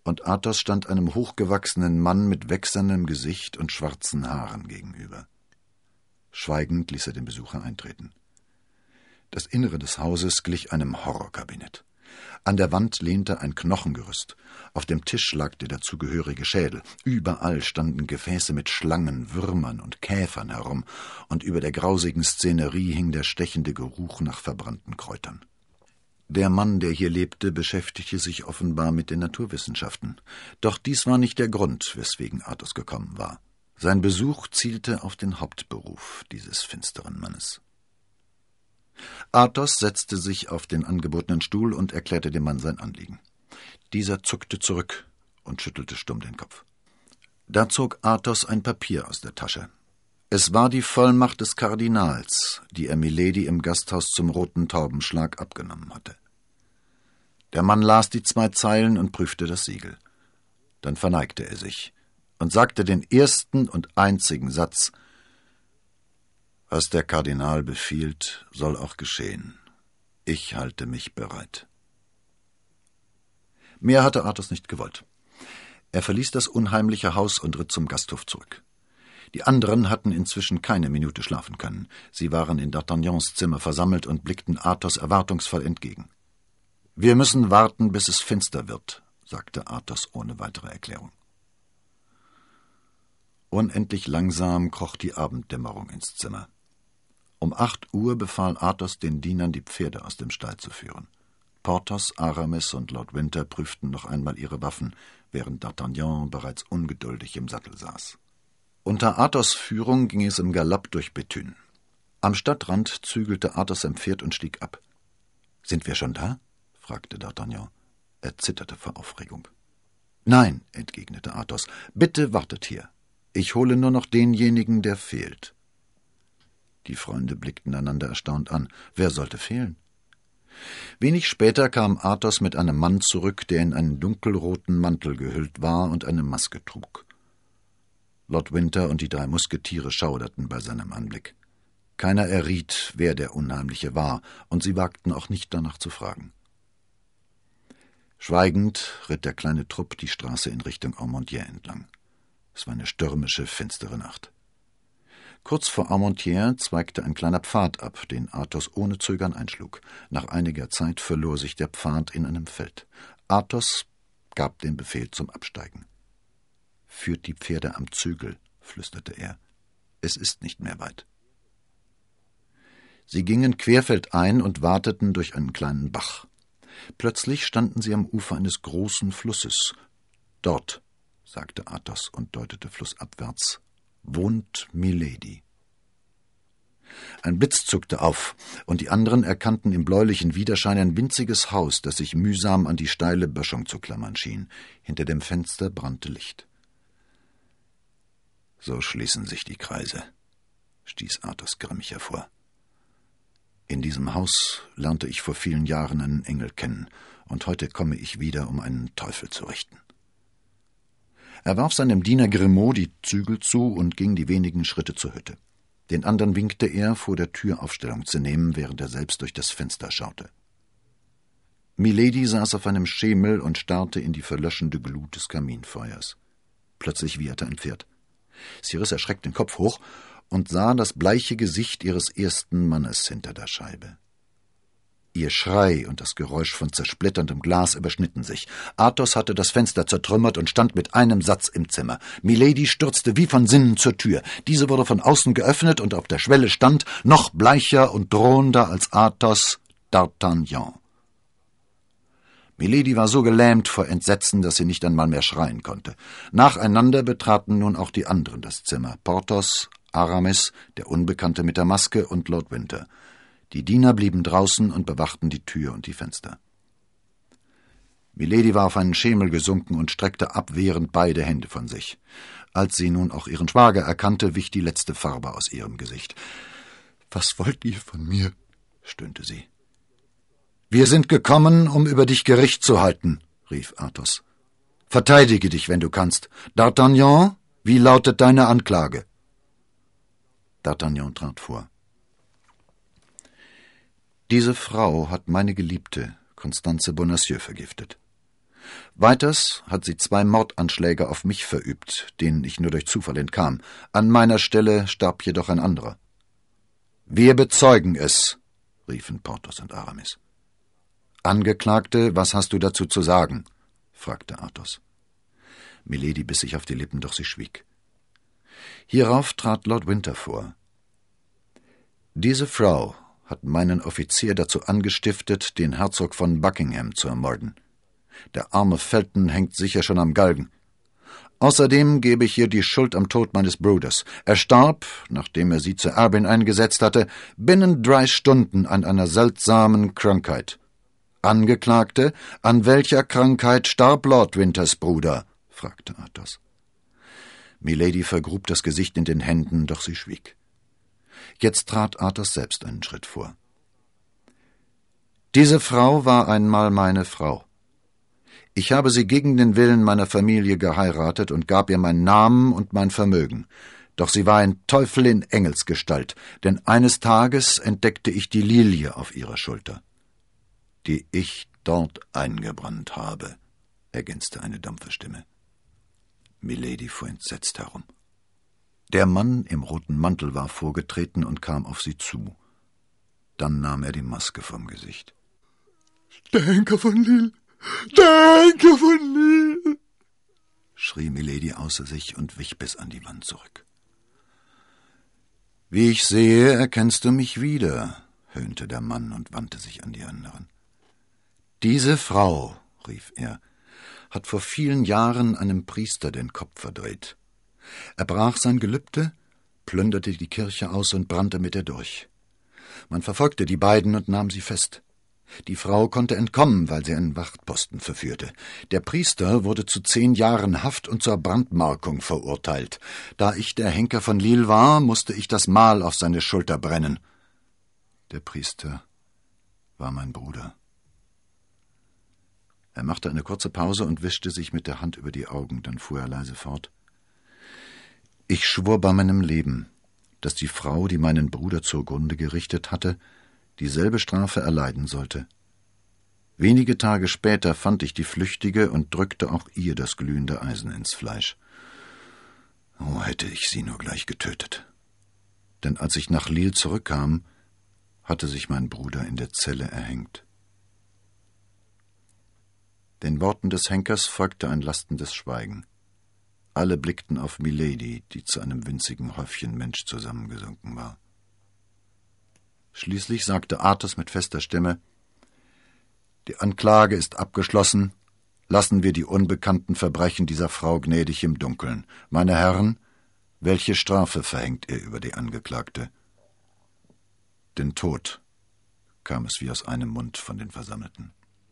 und Athos stand einem hochgewachsenen Mann mit wächsernem Gesicht und schwarzen Haaren gegenüber. Schweigend ließ er den Besucher eintreten. Das Innere des Hauses glich einem Horrorkabinett. An der Wand lehnte ein Knochengerüst. Auf dem Tisch lag der dazugehörige Schädel. Überall standen Gefäße mit Schlangen, Würmern und Käfern herum, und über der grausigen Szenerie hing der stechende Geruch nach verbrannten Kräutern. Der Mann, der hier lebte, beschäftigte sich offenbar mit den Naturwissenschaften. Doch dies war nicht der Grund, weswegen Athos gekommen war. Sein Besuch zielte auf den Hauptberuf dieses finsteren Mannes. Athos setzte sich auf den angebotenen Stuhl und erklärte dem Mann sein Anliegen. Dieser zuckte zurück und schüttelte stumm den Kopf. Da zog Athos ein Papier aus der Tasche. Es war die Vollmacht des Kardinals, die er Milady im Gasthaus zum Roten Taubenschlag abgenommen hatte. Der Mann las die zwei Zeilen und prüfte das Siegel. Dann verneigte er sich und sagte den ersten und einzigen Satz: »Was der Kardinal befiehlt, soll auch geschehen. Ich halte mich bereit.« Mehr hatte Athos nicht gewollt. Er verließ das unheimliche Haus und ritt zum Gasthof zurück. Die anderen hatten inzwischen keine Minute schlafen können. Sie waren in D'Artagnans Zimmer versammelt und blickten Athos erwartungsvoll entgegen. »Wir müssen warten, bis es finster wird«, sagte Athos ohne weitere Erklärung. Unendlich langsam kroch die Abenddämmerung ins Zimmer. Um acht Uhr befahl Athos den Dienern, die Pferde aus dem Stall zu führen. Porthos, Aramis und Lord Winter prüften noch einmal ihre Waffen, während D'Artagnan bereits ungeduldig im Sattel saß. Unter Athos' Führung ging es im Galopp durch Béthune. Am Stadtrand zügelte Athos sein Pferd und stieg ab. »Sind wir schon da?« fragte D'Artagnan. Er zitterte vor Aufregung. »Nein«, entgegnete Athos, »bitte wartet hier. Ich hole nur noch denjenigen, der fehlt.« Die Freunde blickten einander erstaunt an. Wer sollte fehlen? Wenig später kam Athos mit einem Mann zurück, der in einen dunkelroten Mantel gehüllt war und eine Maske trug. Lord Winter und die drei Musketiere schauderten bei seinem Anblick. Keiner erriet, wer der Unheimliche war, und sie wagten auch nicht danach zu fragen. Schweigend ritt der kleine Trupp die Straße in Richtung Armentières entlang. Es war eine stürmische, finstere Nacht. Kurz vor Armentières zweigte ein kleiner Pfad ab, den Athos ohne Zögern einschlug. Nach einiger Zeit verlor sich der Pfad in einem Feld. Athos gab den Befehl zum Absteigen. »Führt die Pferde am Zügel«, flüsterte er. »Es ist nicht mehr weit.« Sie gingen querfeldein und wateten durch einen kleinen Bach. Plötzlich standen sie am Ufer eines großen Flusses. »Dort«, sagte Athos und deutete flussabwärts, »wohnt Milady.« Ein Blitz zuckte auf, und die anderen erkannten im bläulichen Widerschein ein winziges Haus, das sich mühsam an die steile Böschung zu klammern schien. Hinter dem Fenster brannte Licht. »So schließen sich die Kreise«, stieß Athos grimmig hervor. »In diesem Haus lernte ich vor vielen Jahren einen Engel kennen, und heute komme ich wieder, um einen Teufel zu richten.« Er warf seinem Diener Grimaud die Zügel zu und ging die wenigen Schritte zur Hütte. Den anderen winkte er, vor der Tür Aufstellung zu nehmen, während er selbst durch das Fenster schaute. Milady saß auf einem Schemel und starrte in die verlöschende Glut des Kaminfeuers. Plötzlich wieherte ein Pferd. Sie riss erschreckt den Kopf hoch und sah das bleiche Gesicht ihres ersten Mannes hinter der Scheibe. Ihr Schrei und das Geräusch von zersplitterndem Glas überschnitten sich. Athos hatte das Fenster zertrümmert und stand mit einem Satz im Zimmer. Milady stürzte wie von Sinnen zur Tür. Diese wurde von außen geöffnet und auf der Schwelle stand, noch bleicher und drohender als Athos, D'Artagnan. Milady war so gelähmt vor Entsetzen, dass sie nicht einmal mehr schreien konnte. Nacheinander betraten nun auch die anderen das Zimmer. Porthos, Aramis, der Unbekannte mit der Maske und Lord Winter. Die Diener blieben draußen und bewachten die Tür und die Fenster. Milady war auf einen Schemel gesunken und streckte abwehrend beide Hände von sich. Als sie nun auch ihren Schwager erkannte, wich die letzte Farbe aus ihrem Gesicht. »Was wollt ihr von mir?« stöhnte sie. »Wir sind gekommen, um über dich Gericht zu halten«, rief Athos. »Verteidige dich, wenn du kannst. D'Artagnan, wie lautet deine Anklage?« D'Artagnan trat vor. »Diese Frau hat meine Geliebte, Constanze Bonacieux, vergiftet. Weiters hat sie zwei Mordanschläge auf mich verübt, denen ich nur durch Zufall entkam. An meiner Stelle starb jedoch ein anderer. »Wir bezeugen es«, riefen Porthos und Aramis. »Angeklagte, was hast du dazu zu sagen?« fragte Athos. Milady biss sich auf die Lippen, doch sie schwieg. Hierauf trat Lord Winter vor. »Diese Frau hat meinen Offizier dazu angestiftet, den Herzog von Buckingham zu ermorden. Der arme Felton hängt sicher schon am Galgen. Außerdem gebe ich ihr die Schuld am Tod meines Bruders. Er starb, nachdem er sie zur Erbin eingesetzt hatte, binnen drei Stunden an einer seltsamen Krankheit. Angeklagte, an welcher Krankheit starb Lord Winters Bruder?« fragte Athos. Milady vergrub das Gesicht in den Händen, doch sie schwieg. Jetzt trat Athos selbst einen Schritt vor. »Diese Frau war einmal meine Frau. Ich habe sie gegen den Willen meiner Familie geheiratet und gab ihr meinen Namen und mein Vermögen. Doch sie war ein Teufel in Engelsgestalt, denn eines Tages entdeckte ich die Lilie auf ihrer Schulter, die ich dort eingebrannt habe«, ergänzte eine dumpfe Stimme. Milady fuhr entsetzt herum. Der Mann im roten Mantel war vorgetreten und kam auf sie zu. Dann nahm er die Maske vom Gesicht. »Der Henker von Lille! Der Henker von Lille!« schrie Milady außer sich und wich bis an die Wand zurück. »Wie ich sehe, erkennst du mich wieder«, höhnte der Mann und wandte sich an die anderen. »Diese Frau«, rief er, »hat vor vielen Jahren einem Priester den Kopf verdreht. Er brach sein Gelübde, plünderte die Kirche aus und brannte mit ihr durch. Man verfolgte die beiden und nahm sie fest. Die Frau konnte entkommen, weil sie einen Wachtposten verführte. Der Priester wurde zu zehn Jahren Haft und zur Brandmarkung verurteilt. Da ich der Henker von Lille war, musste ich das Mal auf seine Schulter brennen. Der Priester war mein Bruder.« Er machte eine kurze Pause und wischte sich mit der Hand über die Augen, dann fuhr er leise fort. »Ich schwor bei meinem Leben, dass die Frau, die meinen Bruder zugrunde gerichtet hatte, dieselbe Strafe erleiden sollte. Wenige Tage später fand ich die Flüchtige und drückte auch ihr das glühende Eisen ins Fleisch. Oh, hätte ich sie nur gleich getötet. Denn als ich nach Lille zurückkam, hatte sich mein Bruder in der Zelle erhängt.« Den Worten des Henkers folgte ein lastendes Schweigen. Alle blickten auf Milady, die zu einem winzigen Häufchen Mensch zusammengesunken war. Schließlich sagte Athos mit fester Stimme: »Die Anklage ist abgeschlossen. Lassen wir die unbekannten Verbrechen dieser Frau gnädig im Dunkeln. Meine Herren, welche Strafe verhängt ihr über die Angeklagte?« »Den Tod«, kam es wie aus einem Mund von den Versammelten.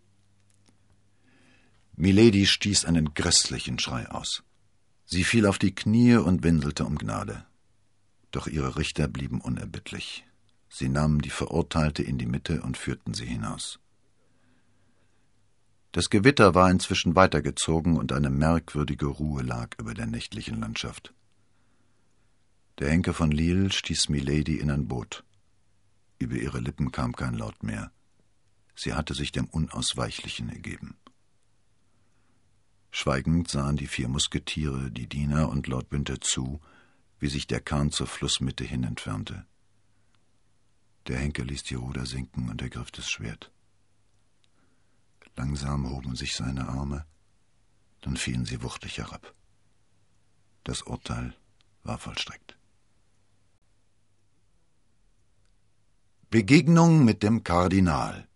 Milady stieß einen grässlichen Schrei aus. Sie fiel auf die Knie und winselte um Gnade. Doch ihre Richter blieben unerbittlich. Sie nahmen die Verurteilte in die Mitte und führten sie hinaus. Das Gewitter war inzwischen weitergezogen und eine merkwürdige Ruhe lag über der nächtlichen Landschaft. Der Henker von Lille stieß Milady in ein Boot. Über ihre Lippen kam kein Laut mehr. Sie hatte sich dem Unausweichlichen ergeben. Schweigend sahen die vier Musketiere, die Diener und Lord Winter zu, wie sich der Kahn zur Flussmitte hin entfernte. Der Henker ließ die Ruder sinken und ergriff das Schwert. Langsam hoben sich seine Arme, dann fielen sie wuchtig herab. Das Urteil war vollstreckt. Begegnung mit dem Kardinal.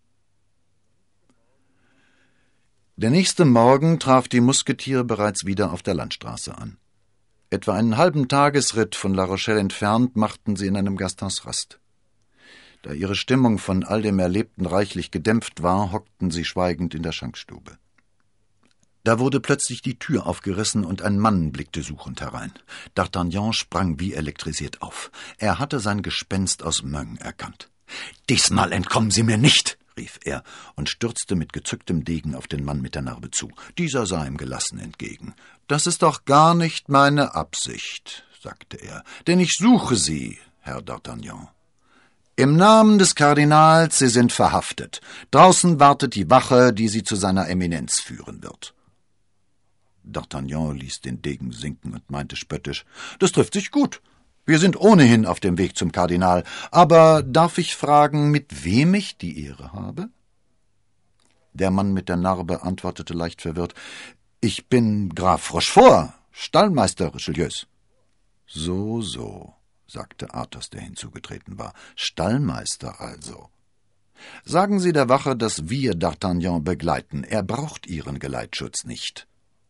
Der nächste Morgen traf die Musketiere bereits wieder auf der Landstraße an. Etwa einen halben Tagesritt von La Rochelle entfernt machten sie in einem Gasthaus Rast. Da ihre Stimmung von all dem Erlebten reichlich gedämpft war, hockten sie schweigend in der Schankstube. Da wurde plötzlich die Tür aufgerissen und ein Mann blickte suchend herein. D'Artagnan sprang wie elektrisiert auf. Er hatte sein Gespenst aus Meung erkannt. »Diesmal entkommen Sie mir nicht«, rief er und stürzte mit gezücktem Degen auf den Mann mit der Narbe zu. Dieser sah ihm gelassen entgegen. »Das ist doch gar nicht meine Absicht«, sagte er, »denn ich suche Sie, Herr D'Artagnan.« »Im Namen des Kardinals, Sie sind verhaftet. Draußen wartet die Wache, die Sie zu seiner Eminenz führen wird.« D'Artagnan ließ den Degen sinken und meinte spöttisch, »Das trifft sich gut. Wir sind ohnehin auf dem Weg zum Kardinal. Aber darf ich fragen, mit wem ich die Ehre habe?« Der Mann mit der Narbe antwortete leicht verwirrt, »Ich bin Graf Rochefort, Stallmeister Richelieus.« »So, so«, sagte Athos, der hinzugetreten war, »Stallmeister also. Sagen Sie der Wache, dass wir D'Artagnan begleiten. Er braucht Ihren Geleitschutz nicht.«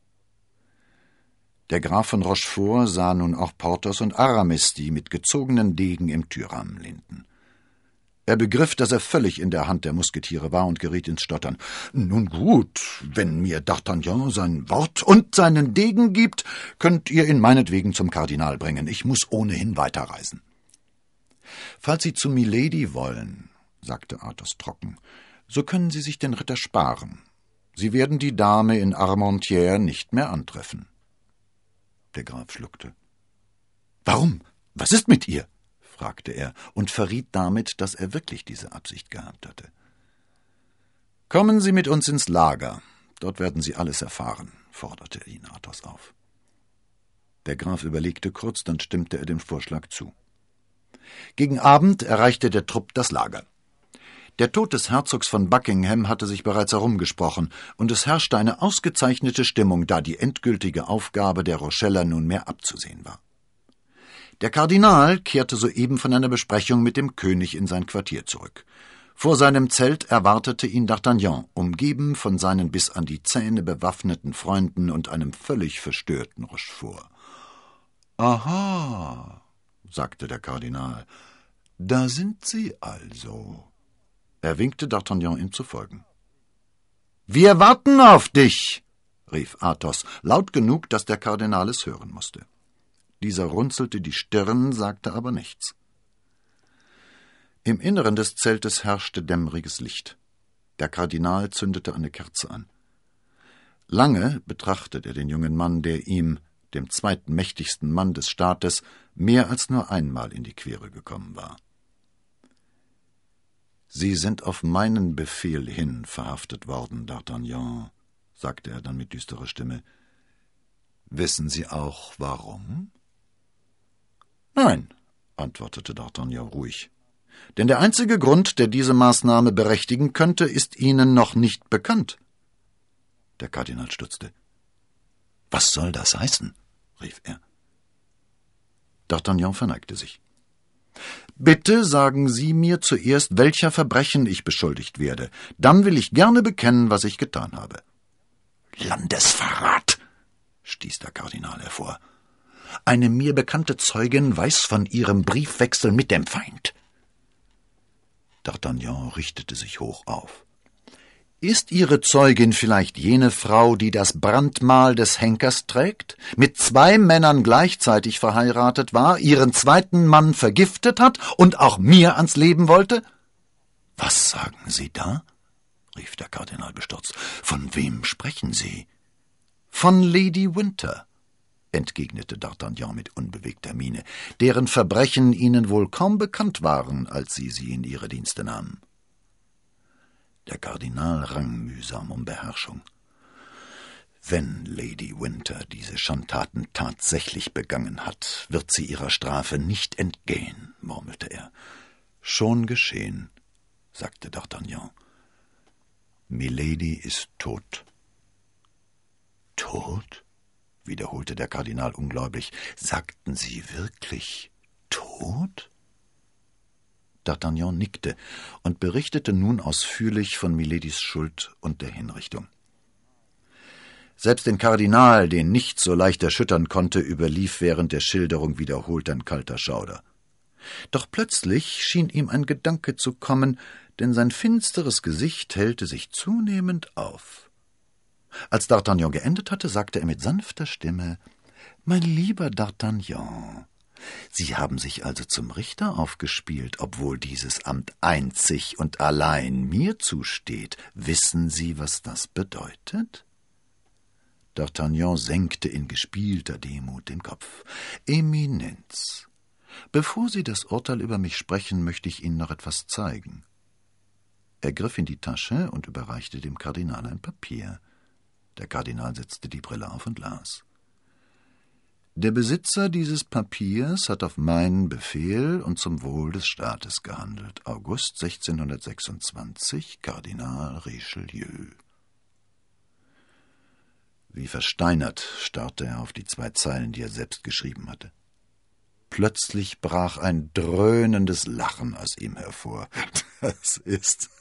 Der Graf von Rochefort sah nun auch Porthos und Aramis, die mit gezogenen Degen im Türrahmen lehnten. Er begriff, dass er völlig in der Hand der Musketiere war und geriet ins Stottern. »Nun gut, wenn mir D'Artagnan sein Wort und seinen Degen gibt, könnt ihr ihn meinetwegen zum Kardinal bringen. Ich muss ohnehin weiterreisen.« »Falls Sie zu Milady wollen«, sagte Athos trocken, »so können Sie sich den Ritter sparen. Sie werden die Dame in Armentières nicht mehr antreffen.« Der Graf schluckte. »Warum? Was ist mit ihr?« fragte er und verriet damit, dass er wirklich diese Absicht gehabt hatte. »Kommen Sie mit uns ins Lager. Dort werden Sie alles erfahren«, forderte ihn Athos auf. Der Graf überlegte kurz, dann stimmte er dem Vorschlag zu. Gegen Abend erreichte der Trupp das Lager. Der Tod des Herzogs von Buckingham hatte sich bereits herumgesprochen, und es herrschte eine ausgezeichnete Stimmung, da die endgültige Aufgabe der Rocheller nunmehr abzusehen war. Der Kardinal kehrte soeben von einer Besprechung mit dem König in sein Quartier zurück. Vor seinem Zelt erwartete ihn D'Artagnan, umgeben von seinen bis an die Zähne bewaffneten Freunden und einem völlig verstörten Rochefort. »Aha«, sagte der Kardinal, »da sind Sie also.« Er winkte D'Artagnan, ihm zu folgen. »Wir warten auf dich«, rief Athos, laut genug, dass der Kardinal es hören musste. Dieser runzelte die Stirn, sagte aber nichts. Im Inneren des Zeltes herrschte dämmeriges Licht. Der Kardinal zündete eine Kerze an. Lange betrachtete er den jungen Mann, der ihm, dem zweitmächtigsten Mann des Staates, mehr als nur einmal in die Quere gekommen war. »Sie sind auf meinen Befehl hin verhaftet worden, D'Artagnan«, sagte er dann mit düsterer Stimme. »Wissen Sie auch, warum?« »Nein«, antwortete D'Artagnan ruhig, »denn der einzige Grund, der diese Maßnahme berechtigen könnte, ist Ihnen noch nicht bekannt.« Der Kardinal stutzte. »Was soll das heißen?« rief er. D'Artagnan verneigte sich. »Bitte sagen Sie mir zuerst, welcher Verbrechen ich beschuldigt werde. Dann will ich gerne bekennen, was ich getan habe.« »Landesverrat«, stieß der Kardinal hervor. »Eine mir bekannte Zeugin weiß von Ihrem Briefwechsel mit dem Feind.« D'Artagnan richtete sich hoch auf. »Ist Ihre Zeugin vielleicht jene Frau, die das Brandmal des Henkers trägt, mit zwei Männern gleichzeitig verheiratet war, ihren zweiten Mann vergiftet hat und auch mir ans Leben wollte?« »Was sagen Sie da?« rief der Kardinal bestürzt. »Von wem sprechen Sie?« »Von Lady Winter«, entgegnete D'Artagnan mit unbewegter Miene, »deren Verbrechen Ihnen wohl kaum bekannt waren, als Sie sie in Ihre Dienste nahmen.« Der Kardinal rang mühsam um Beherrschung. »Wenn Lady Winter diese Schandtaten tatsächlich begangen hat, wird sie ihrer Strafe nicht entgehen«, murmelte er. »Schon geschehen«, sagte D'Artagnan. »Milady ist tot.« »Tot?«, wiederholte der Kardinal ungläubig. »Sagten Sie wirklich tot?« D'Artagnan nickte und berichtete nun ausführlich von Miledys Schuld und der Hinrichtung. Selbst den Kardinal, den nichts so leicht erschüttern konnte, überlief während der Schilderung wiederholt ein kalter Schauder. Doch plötzlich schien ihm ein Gedanke zu kommen, denn sein finsteres Gesicht hellte sich zunehmend auf. Als D'Artagnan geendet hatte, sagte er mit sanfter Stimme, »Mein lieber D'Artagnan, Sie haben sich also zum Richter aufgespielt, obwohl dieses Amt einzig und allein mir zusteht. Wissen Sie, was das bedeutet?« D'Artagnan senkte in gespielter Demut den Kopf. »Eminenz, »Bevor Sie das Urteil über mich sprechen, möchte ich Ihnen noch etwas zeigen.« Er griff in die Tasche und überreichte dem Kardinal ein Papier. Der Kardinal setzte die Brille auf und las. »Der Besitzer dieses Papiers hat auf meinen Befehl und zum Wohl des Staates gehandelt. August sechzehnhundertsechsundzwanzig, Kardinal Richelieu.« Wie versteinert starrte er auf die zwei Zeilen, die er selbst geschrieben hatte. Plötzlich brach ein dröhnendes Lachen aus ihm hervor. »Das ist...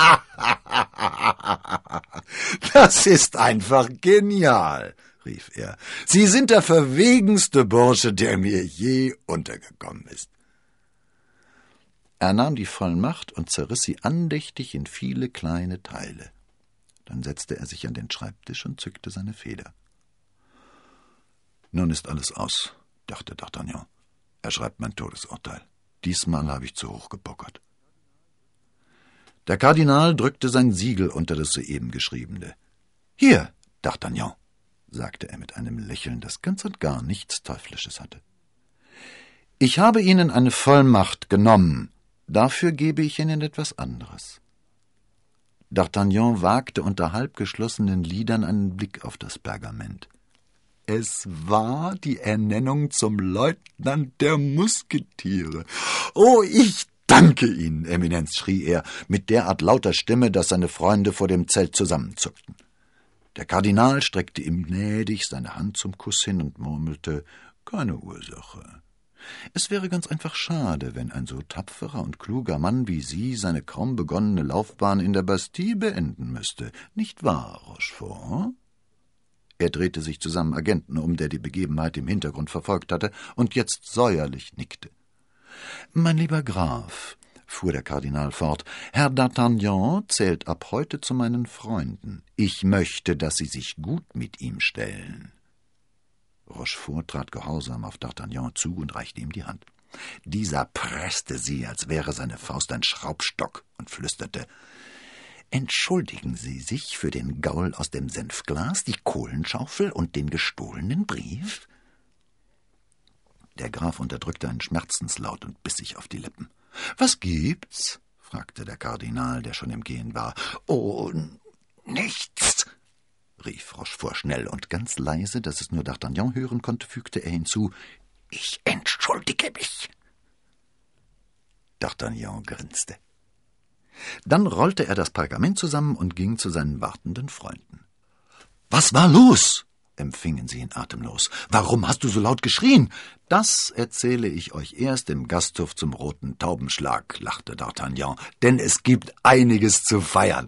das ist einfach genial«, rief er. »Sie sind der verwegenste Bursche, der mir je untergekommen ist.« Er nahm die Vollmacht und zerriss sie andächtig in viele kleine Teile. Dann setzte er sich an den Schreibtisch und zückte seine Feder. »Nun ist alles aus«, dachte D'Artagnan. »Er schreibt mein Todesurteil. Diesmal habe ich zu hoch gepokert.« Der Kardinal drückte sein Siegel unter das soeben Geschriebene. »Hier, D'Artagnan«, sagte er mit einem Lächeln, das ganz und gar nichts Teuflisches hatte. »Ich habe Ihnen eine Vollmacht genommen. Dafür gebe ich Ihnen etwas anderes.« D'Artagnan wagte unter halbgeschlossenen Lidern einen Blick auf das Pergament. Es war die Ernennung zum Leutnant der Musketiere. »Oh, ich danke Ihnen, Eminenz«, schrie er, mit derart lauter Stimme, dass seine Freunde vor dem Zelt zusammenzuckten. Der Kardinal streckte ihm gnädig seine Hand zum Kuss hin und murmelte, »Keine Ursache. Es wäre ganz einfach schade, wenn ein so tapferer und kluger Mann wie Sie seine kaum begonnene Laufbahn in der Bastille beenden müsste. Nicht wahr, Rochefort?« Er drehte sich zu seinem Agenten um, der die Begebenheit im Hintergrund verfolgt hatte und jetzt säuerlich nickte. »Mein lieber Graf«, fuhr der Kardinal fort, »Herr D'Artagnan zählt ab heute zu meinen Freunden. Ich möchte, dass Sie sich gut mit ihm stellen.« Rochefort trat gehorsam auf D'Artagnan zu und reichte ihm die Hand. Dieser presste sie, als wäre seine Faust ein Schraubstock, und flüsterte, »Entschuldigen Sie sich für den Gaul aus dem Senfglas, die Kohlenschaufel und den gestohlenen Brief?« Der Graf unterdrückte einen Schmerzenslaut und biss sich auf die Lippen. »Was gibt's?« fragte der Kardinal, der schon im Gehen war. »Oh, nichts«, rief Rochefort schnell, und ganz leise, dass es nur D'Artagnan hören konnte, fügte er hinzu, »Ich entschuldige mich.« D'Artagnan grinste. Dann rollte er das Pergament zusammen und ging zu seinen wartenden Freunden. »Was war los?« empfingen sie ihn atemlos. »Warum hast du so laut geschrien?« »Das erzähle ich euch erst im Gasthof zum Roten Taubenschlag«, lachte D'Artagnan, »denn es gibt einiges zu feiern.«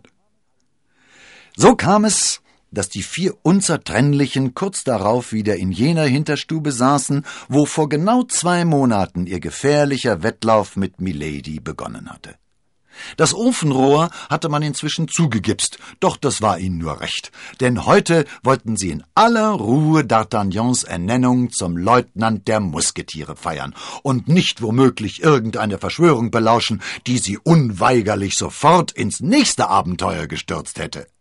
So kam es, dass die vier Unzertrennlichen kurz darauf wieder in jener Hinterstube saßen, wo vor genau zwei Monaten ihr gefährlicher Wettlauf mit Milady begonnen hatte. Das Ofenrohr hatte man inzwischen zugegipst, doch das war ihnen nur recht, denn heute wollten sie in aller Ruhe D'Artagnans Ernennung zum Leutnant der Musketiere feiern und nicht womöglich irgendeine Verschwörung belauschen, die sie unweigerlich sofort ins nächste Abenteuer gestürzt hätte.